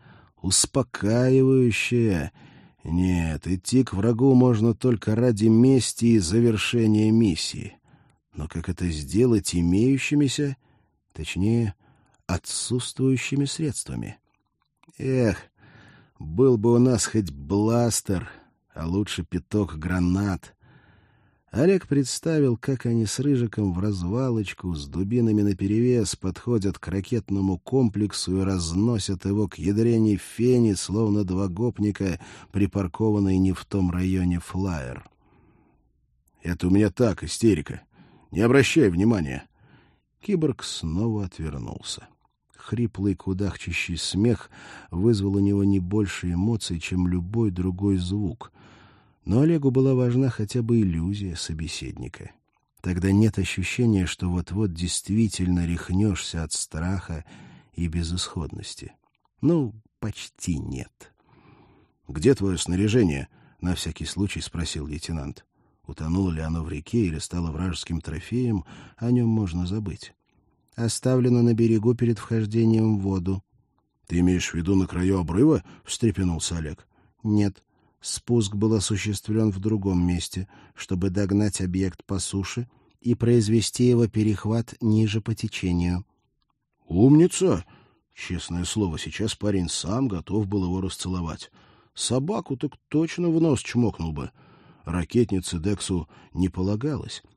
успокаивающая. Нет, идти к врагу можно только ради мести и завершения миссии. Но как это сделать имеющимися, точнее, отсутствующими средствами? Эх, был бы у нас хоть бластер, а лучше пяток гранат. Олег представил, как они с Рыжиком в развалочку, с дубинами наперевес подходят к ракетному комплексу и разносят его к ядрене фени, словно два гопника, припаркованные не в том районе флайер. «Это у меня так, истерика. Не обращай внимания». Киборг снова отвернулся. Хриплый кудахчащий смех вызвал у него не больше эмоций, чем любой другой звук. Но Олегу была важна хотя бы иллюзия собеседника. Тогда нет ощущения, что вот-вот действительно рехнешься от страха и безысходности. Ну, почти нет. — Где твое снаряжение? — на всякий случай спросил лейтенант. Утонуло ли оно в реке или стало вражеским трофеем, о нем можно забыть. Оставлено на берегу перед вхождением в воду. — Ты имеешь в виду на краю обрыва? — встрепенулся Олег. — Нет. Спуск был осуществлен в другом месте, чтобы догнать объект по суше и произвести его перехват ниже по течению. — Умница! Честное слово, сейчас парень сам готов был его расцеловать. Собаку так точно в нос чмокнул бы. Ракетнице Дексу не полагалось.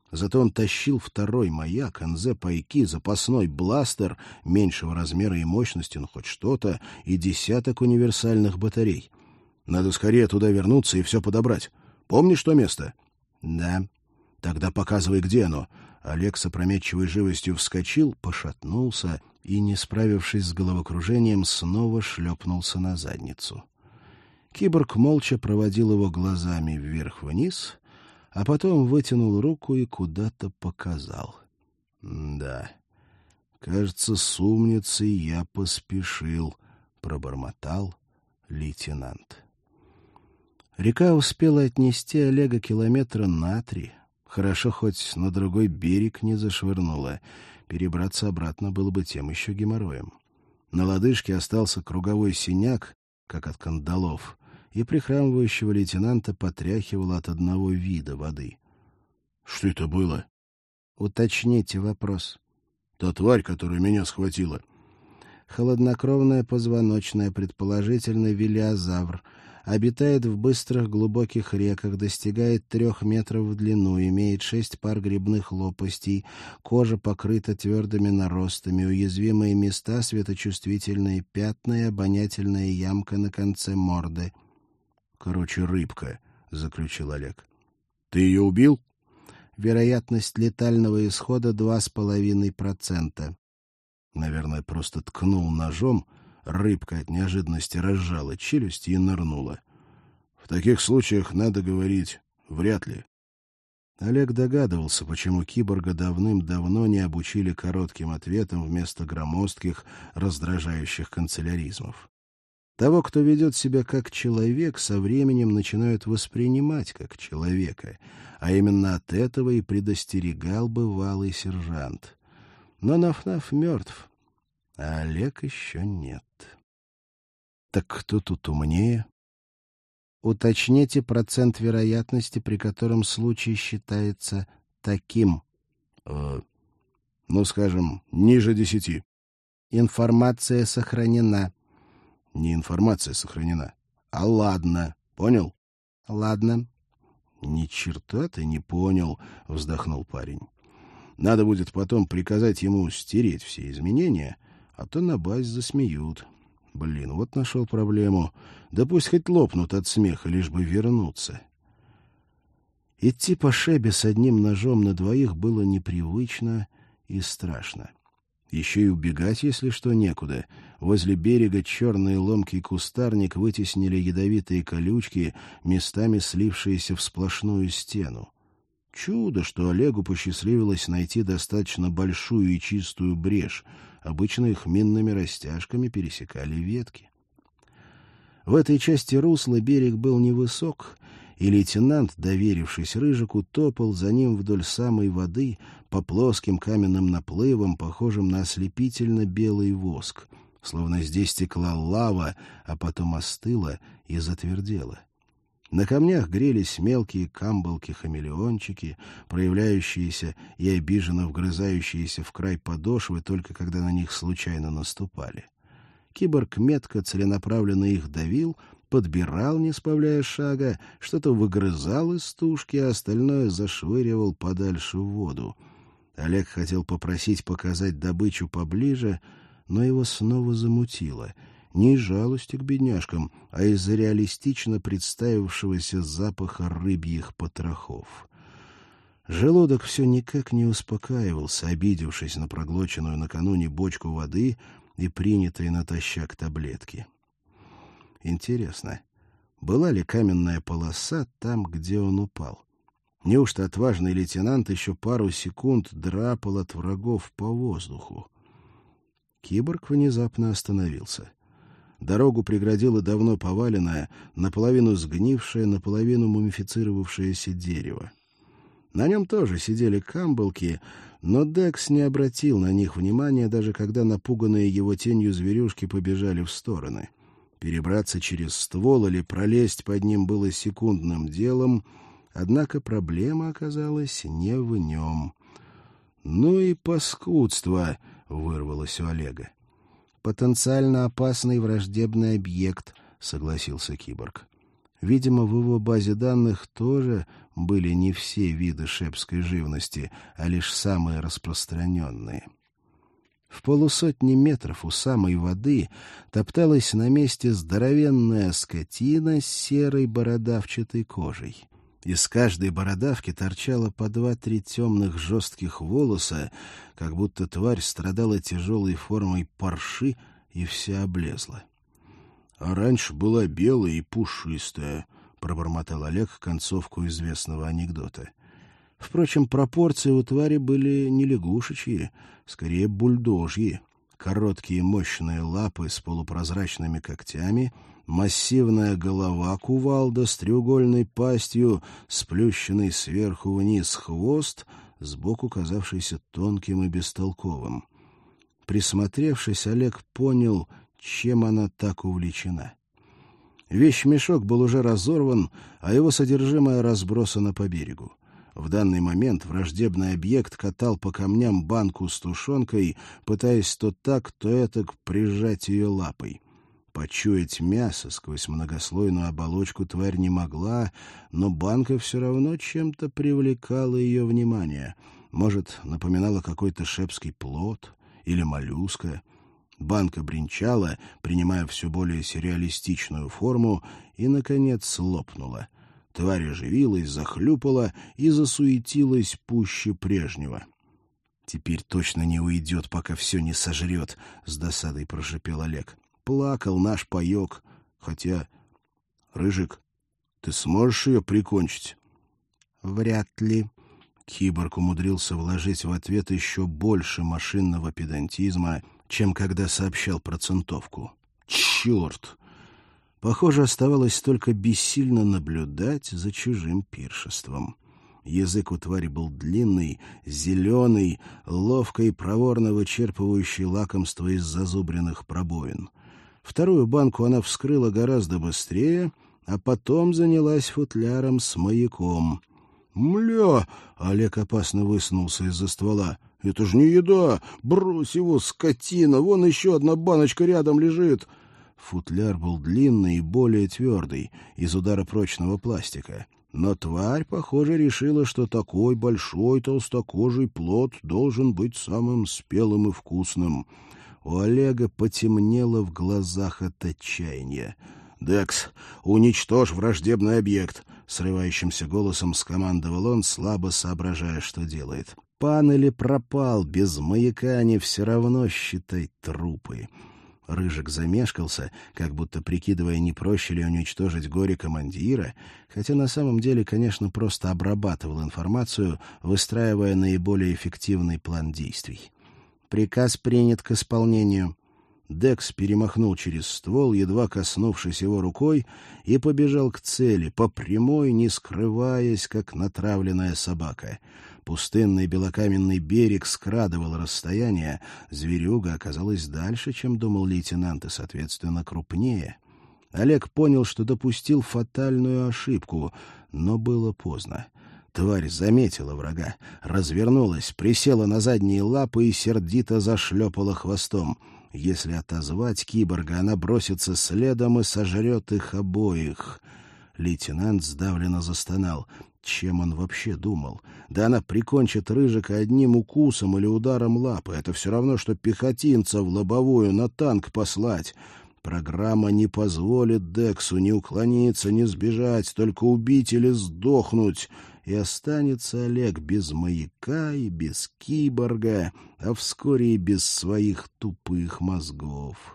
Зато он тащил второй маяк, эн зэ пайки, запасной бластер меньшего размера и мощности, ну хоть что-то, и десяток универсальных батарей. Надо скорее туда вернуться и все подобрать. Помнишь то место? — Да. — Тогда показывай, где оно. Олег с опрометчивой живостью вскочил, пошатнулся и, не справившись с головокружением, снова шлепнулся на задницу. Киборг молча проводил его глазами вверх-вниз, а потом вытянул руку и куда-то показал. — Да, кажется, с умницей я поспешил, — пробормотал лейтенант. Река успела отнести Олега километра на три. Хорошо, хоть на другой берег не зашвырнула. Перебраться обратно было бы тем еще геморроем. На лодыжке остался круговой синяк, как от кандалов, и прихрамывающего лейтенанта потряхивало от одного вида воды. — Что это было? — Уточните вопрос. — Та тварь, которая меня схватила. — Холоднокровная позвоночная, предположительно велиозавр. Обитает в быстрых глубоких реках, достигает трех метров в длину, имеет шесть пар грибных лопастей, кожа покрыта твердыми наростами, уязвимые места, светочувствительные пятна и обонятельная ямка на конце морды. — Короче, рыбка, — заключил Олег. — Ты ее убил? — Вероятность летального исхода два с половиной процента. Наверное, просто ткнул ножом. Рыбка от неожиданности разжала челюсти и нырнула. В таких случаях надо говорить «вряд ли». Олег догадывался, почему киборга давным-давно не обучили коротким ответам вместо громоздких, раздражающих канцеляризмов. Того, кто ведет себя как человек, со временем начинают воспринимать как человека, а именно от этого и предостерегал бывалый сержант. Но Наф-Наф мертв, а Олег еще нет. Так кто тут умнее? Уточните процент вероятности, при котором случай считается таким. Э, ну, скажем, ниже десяти. Информация сохранена. Не информация сохранена, а ладно. Понял? Ладно. Ни черта ты не понял, вздохнул парень. Надо будет потом приказать ему стереть все изменения, а то на базе засмеют. Блин, вот нашел проблему. Да пусть хоть лопнут от смеха, лишь бы вернуться. Идти по шебе с одним ножом на двоих было непривычно и страшно. Еще и убегать, если что, некуда. Возле берега черный ломкий кустарник вытеснили ядовитые колючки, местами слившиеся в сплошную стену. Чудо, что Олегу посчастливилось найти достаточно большую и чистую брешь. Обычно их минными растяжками пересекали ветки. В этой части русла берег был невысок, и лейтенант, доверившись Рыжику, топал за ним вдоль самой воды по плоским каменным наплывам, похожим на ослепительно белый воск, словно здесь текла лава, а потом остыла и затвердела. На камнях грелись мелкие камбалки-хамелеончики, проявляющиеся и обиженно вгрызающиеся в край подошвы, только когда на них случайно наступали. Киборг метко, целенаправленно их давил, подбирал, не сбавляя шага, что-то выгрызал из тушки, а остальное зашвыривал подальше в воду. Олег хотел попросить показать добычу поближе, но его снова замутило — не из жалости к бедняжкам, а из-за реалистично представившегося запаха рыбьих потрохов. Желудок все никак не успокаивался, обидевшись на проглоченную накануне бочку воды и принятые натощак таблетки. Интересно, была ли каменная полоса там, где он упал? Неужто отважный лейтенант еще пару секунд драпал от врагов по воздуху? Киборг внезапно остановился. Дорогу преградило давно поваленное, наполовину сгнившее, наполовину мумифицировавшееся дерево. На нем тоже сидели камбалки, но Декс не обратил на них внимания, даже когда напуганные его тенью зверюшки побежали в стороны. Перебраться через ствол или пролезть под ним было секундным делом, однако проблема оказалась не в нем. «Ну и паскудство!» — вырвалось у Олега. «Потенциально опасный враждебный объект», — согласился киборг. Видимо, в его базе данных тоже были не все виды шепской живности, а лишь самые распространенные. В полусотни метров у самой воды топталась на месте здоровенная скотина с серой бородавчатой кожей. Из каждой бородавки торчало по два-три темных жестких волоса, как будто тварь страдала тяжелой формой парши и вся облезла. — А раньше была белая и пушистая, — пробормотал Олег концовку известного анекдота. Впрочем, пропорции у твари были не лягушечьи, скорее бульдожьи. Короткие мощные лапы с полупрозрачными когтями, массивная голова кувалда с треугольной пастью, сплющенный сверху вниз хвост, сбоку казавшийся тонким и бестолковым. Присмотревшись, Олег понял, чем она так увлечена. Вещмешок был уже разорван, а его содержимое разбросано по берегу. В данный момент враждебный объект катал по камням банку с тушенкой, пытаясь то так, то этак прижать ее лапой. Почуять мясо сквозь многослойную оболочку тварь не могла, но банка все равно чем-то привлекала ее внимание. Может, напоминала какой-то шепский плод или моллюска. Банка бренчала, принимая все более сюрреалистичную форму, и, наконец, лопнула. Тварь оживилась, захлюпала и засуетилась пуще прежнего. «Теперь точно не уйдет, пока все не сожрет», — с досадой прошипел Олег. «Плакал наш паек. Хотя, Рыжик, ты сможешь ее прикончить?» «Вряд ли». Киборг умудрился вложить в ответ еще больше машинного педантизма, чем когда сообщал процентовку. «Черт!» Похоже, оставалось только бессильно наблюдать за чужим пиршеством. Язык у твари был длинный, зеленый, ловко и проворно вычерпывающий лакомство из зазубренных пробоин. Вторую банку она вскрыла гораздо быстрее, а потом занялась футляром с маяком. «Мля!» — Олег опасно высунулся из-за ствола. «Это ж не еда! Брось его, скотина! Вон еще одна баночка рядом лежит!» Футляр был длинный и более твердый, из ударопрочного пластика. Но тварь, похоже, решила, что такой большой толстокожий плод должен быть самым спелым и вкусным. У Олега потемнело в глазах от отчаяния. «Декс, уничтожь враждебный объект!» — срывающимся голосом скомандовал он, слабо соображая, что делает. «Пан или пропал, без маяка они все равно, считай, трупы». Рыжик замешкался, как будто прикидывая, не проще ли уничтожить горе командира, хотя на самом деле, конечно, просто обрабатывал информацию, выстраивая наиболее эффективный план действий. «Приказ принят к исполнению». Декс перемахнул через ствол, едва коснувшись его рукой, и побежал к цели, по прямой, не скрываясь, как натравленная собака. Пустынный белокаменный берег скрадывал расстояние, зверюга оказалась дальше, чем думал лейтенант, и, соответственно, крупнее. Олег понял, что допустил фатальную ошибку, но было поздно. Тварь заметила врага, развернулась, присела на задние лапы и сердито зашлепала хвостом. Если отозвать киборга, она бросится следом и сожрет их обоих. Лейтенант сдавленно застонал. Чем он вообще думал? Да она прикончит Рыжика одним укусом или ударом лапы. Это все равно, что пехотинца в лобовую на танк послать. Программа не позволит Дексу ни уклониться, ни сбежать, только убить или сдохнуть. И останется Олег без маяка и без киборга, а вскоре и без своих тупых мозгов.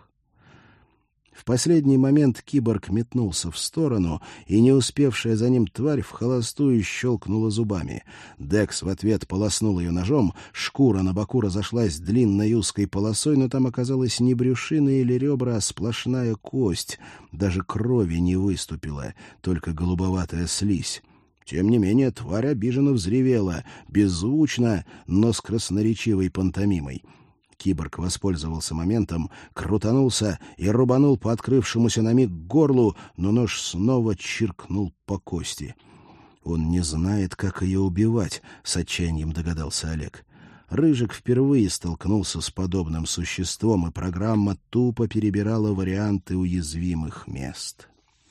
В последний момент киборг метнулся в сторону, и не успевшая за ним тварь в холостую щелкнула зубами. Декс в ответ полоснул ее ножом, шкура на боку разошлась длинной узкой полосой, но там оказалась не брюшина или ребра, а сплошная кость. Даже крови не выступила, только голубоватая слизь. Тем не менее тварь обиженно взревела, беззвучно, но с красноречивой пантомимой. Киборг воспользовался моментом, крутанулся и рубанул по открывшемуся на миг горлу, но нож снова чиркнул по кости. «Он не знает, как ее убивать», — с отчаянием догадался Олег. Рыжик впервые столкнулся с подобным существом, и программа тупо перебирала варианты уязвимых мест.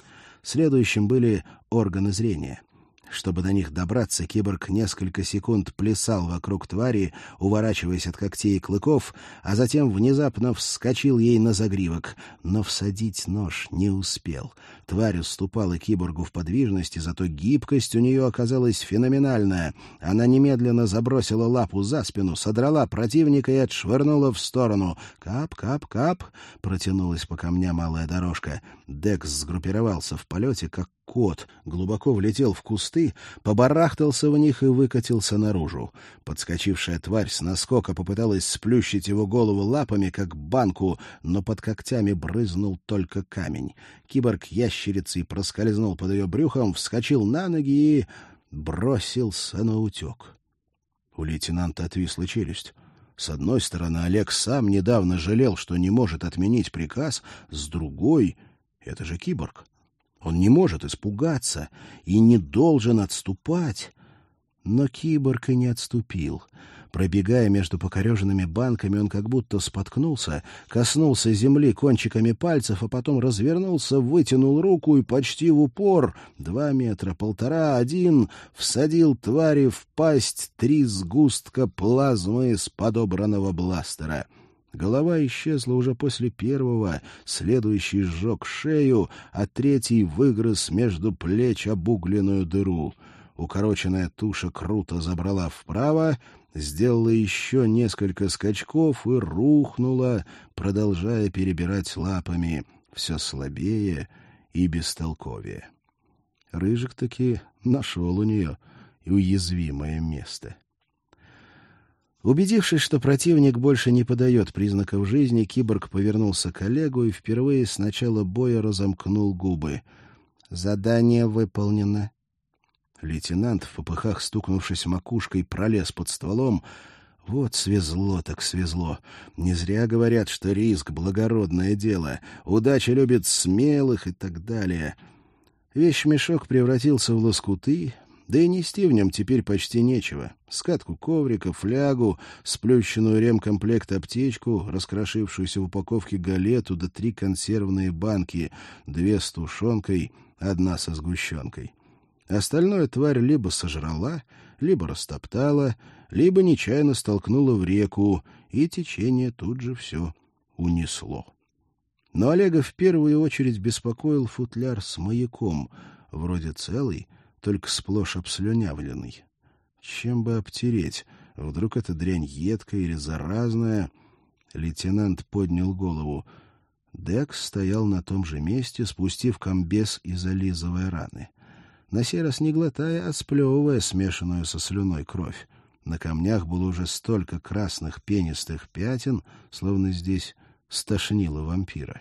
Следующим были органы зрения. Чтобы до них добраться, киборг несколько секунд плясал вокруг твари, уворачиваясь от когтей и клыков, а затем внезапно вскочил ей на загривок. Но всадить нож не успел. Тварь уступала киборгу в подвижности, зато гибкость у нее оказалась феноменальная. Она немедленно забросила лапу за спину, содрала противника и отшвырнула в сторону. «Кап-кап-кап!» — протянулась по камням малая дорожка. Декс сгруппировался в полете, как кот, глубоко влетел в кусты, побарахтался в них и выкатился наружу. Подскочившая тварь с наскока попыталась сплющить его голову лапами, как банку, но под когтями брызнул только камень. Киборг ящерицей проскользнул под ее брюхом, вскочил на ноги и бросился наутек. У лейтенанта отвисла челюсть. С одной стороны, Олег сам недавно жалел, что не может отменить приказ, с другой — это же киборг. Он не может испугаться и не должен отступать. Но киборг и не отступил. Пробегая между покореженными банками, он как будто споткнулся, коснулся земли кончиками пальцев, а потом развернулся, вытянул руку и почти в упор, два метра, полтора, один, всадил твари в пасть три сгустка плазмы из подобранного бластера. Голова исчезла уже после первого, следующий сжег шею, а третий выгрыз между плеч обугленную дыру. Укороченная туша круто забрала вправо, сделала еще несколько скачков и рухнула, продолжая перебирать лапами, все слабее и бестолковее. Рыжик таки нашел у нее и уязвимое место. Убедившись, что противник больше не подает признаков жизни, киборг повернулся к Олегу и впервые с начала боя разомкнул губы. «Задание выполнено». Лейтенант, в попыхах стукнувшись макушкой, пролез под стволом. Вот свезло так свезло. Не зря говорят, что риск — благородное дело. Удача любит смелых и так далее. Вещмешок превратился в лоскуты, да и нести в нем теперь почти нечего. Скатку коврика, флягу, сплющенную ремкомплект аптечку, раскрошившуюся в упаковке галету, да три консервные банки, две с тушенкой, одна со сгущенкой. Остальное тварь либо сожрала, либо растоптала, либо нечаянно столкнула в реку, и течение тут же все унесло. Но Олега в первую очередь беспокоил футляр с маяком, вроде целый, только сплошь обслюнявленный. Чем бы обтереть? Вдруг эта дрянь едкая или заразная? Лейтенант поднял голову. Декс стоял на том же месте, спустив комбез и зализывая раны. На сей раз не глотая, а сплевывая смешанную со слюной кровь. На камнях было уже столько красных пенистых пятен, словно здесь стошнило вампира.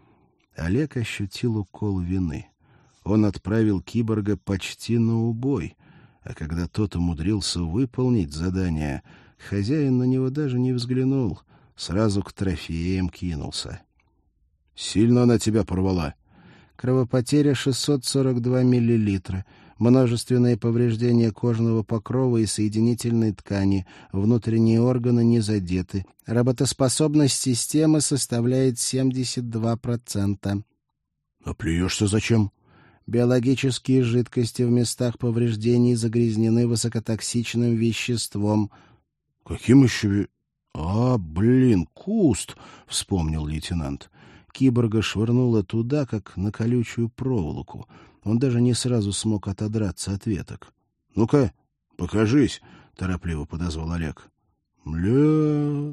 Олег ощутил укол вины. Он отправил киборга почти на убой, а когда тот умудрился выполнить задание, хозяин на него даже не взглянул, сразу к трофеям кинулся. — Сильно она тебя порвала? — Кровопотеря шестьсот сорок два миллилитра, множественные повреждения кожного покрова и соединительной ткани, внутренние органы не задеты. Работоспособность системы составляет семьдесят два процента. — А плюешься зачем? Биологические жидкости в местах повреждений загрязнены высокотоксичным веществом. — Каким еще... — А, блин, куст! — вспомнил лейтенант. Киборга швырнуло туда, как на колючую проволоку. Он даже не сразу смог отодраться от веток. — Ну-ка, покажись! — торопливо подозвал Олег. — Мля...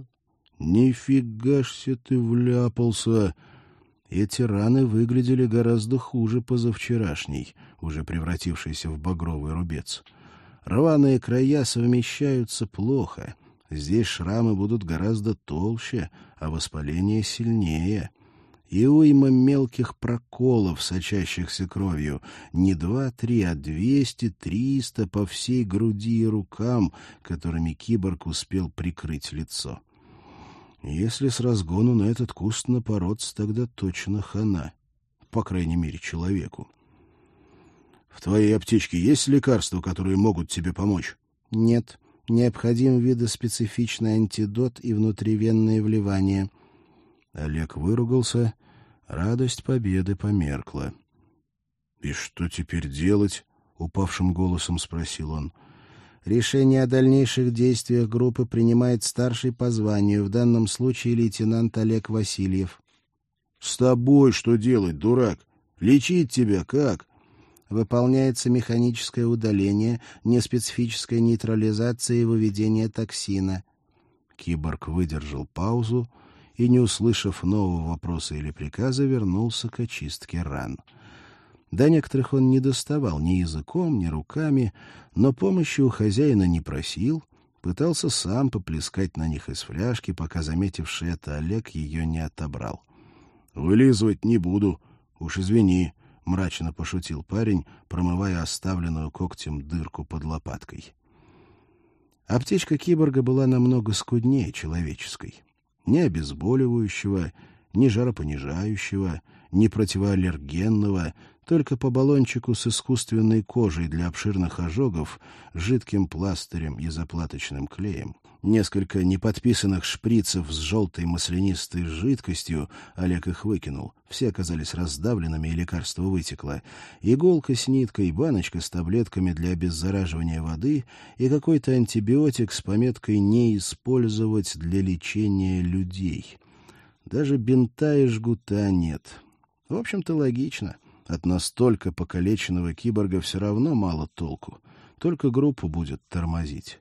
Нифига ж себе ты вляпался! Эти раны выглядели гораздо хуже позавчерашней, уже превратившейся в багровый рубец. Рваные края совмещаются плохо. Здесь шрамы будут гораздо толще, а воспаление сильнее. И уйма мелких проколов, сочащихся кровью. Не два-три, а двести-триста по всей груди и рукам, которыми киборг успел прикрыть лицо. Если с разгону на этот куст напороться, тогда точно хана. По крайней мере, человеку. — В твоей аптечке есть лекарства, которые могут тебе помочь? — Нет. Необходим видоспецифичный антидот и внутривенные вливания. Олег выругался. Радость победы померкла. — «И что теперь делать?» — упавшим голосом спросил он. «Решение о дальнейших действиях группы принимает старший по званию, в данном случае лейтенант Олег Васильев». «С тобой что делать, дурак? Лечить тебя как?» «Выполняется механическое удаление, неспецифическая нейтрализация и выведение токсина». Киборг выдержал паузу и, не услышав нового вопроса или приказа, вернулся к очистке ран. До некоторых он не доставал ни языком, ни руками, но помощи у хозяина не просил, пытался сам поплескать на них из фляжки, пока, заметивший это, Олег ее не отобрал. «Вылизывать не буду, уж извини», — мрачно пошутил парень, промывая оставленную когтем дырку под лопаткой. Аптечка киборга была намного скуднее человеческой. Ни обезболивающего, ни жаропонижающего, ни противоаллергенного, только по баллончику с искусственной кожей для обширных ожогов, жидким пластырем и заплаточным клеем. Несколько неподписанных шприцев с желтой маслянистой жидкостью, Олег их выкинул, все оказались раздавленными, и лекарство вытекло, иголка с ниткой, баночка с таблетками для обеззараживания воды и какой-то антибиотик с пометкой «Не использовать для лечения людей». Даже бинта и жгута нет. В общем-то, логично. От настолько покалеченного киборга все равно мало толку. Только группу будет тормозить.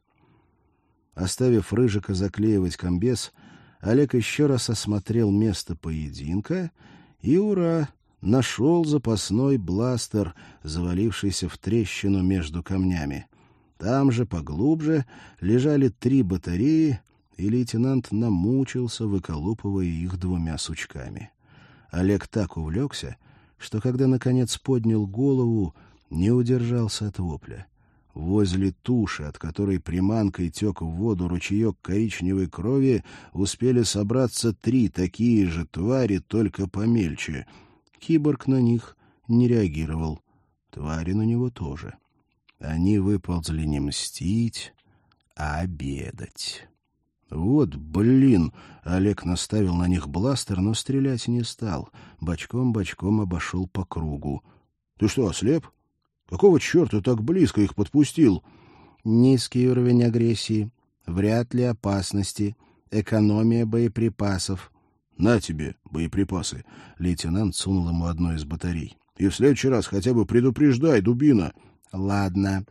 Оставив Рыжика заклеивать комбез, Олег еще раз осмотрел место поединка и, ура, нашел запасной бластер, завалившийся в трещину между камнями. Там же, поглубже, лежали три батареи, и лейтенант намучился, выколупывая их двумя сучками. Олег так увлекся, что, когда, наконец, поднял голову, не удержался от вопля. Возле туши, от которой приманкой тек в воду ручеек коричневой крови, успели собраться три такие же твари, только помельче. Киборг на них не реагировал. Твари на него тоже. Они выползли не мстить, а обедать. «Вот блин!» — Олег наставил на них бластер, но стрелять не стал. Бочком-бочком обошел по кругу. «Ты что, ослеп? Какого черта так близко их подпустил?» «Низкий уровень агрессии, вряд ли опасности, экономия боеприпасов». «На тебе боеприпасы!» — лейтенант сунул ему одну из батарей. «И в следующий раз хотя бы предупреждай, дубина!» «Ладно».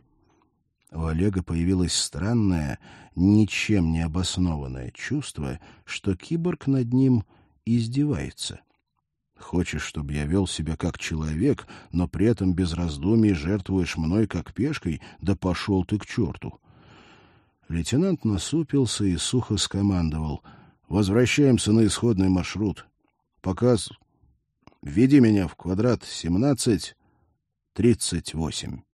У Олега появилось странное, ничем не обоснованное чувство, что киборг над ним издевается. «Хочешь, чтобы я вел себя как человек, но при этом без раздумий жертвуешь мной как пешкой? Да пошел ты к черту!» Лейтенант насупился и сухо скомандовал: «Возвращаемся на исходный маршрут. Показ. Введи меня в квадрат семнадцать тридцать восемь».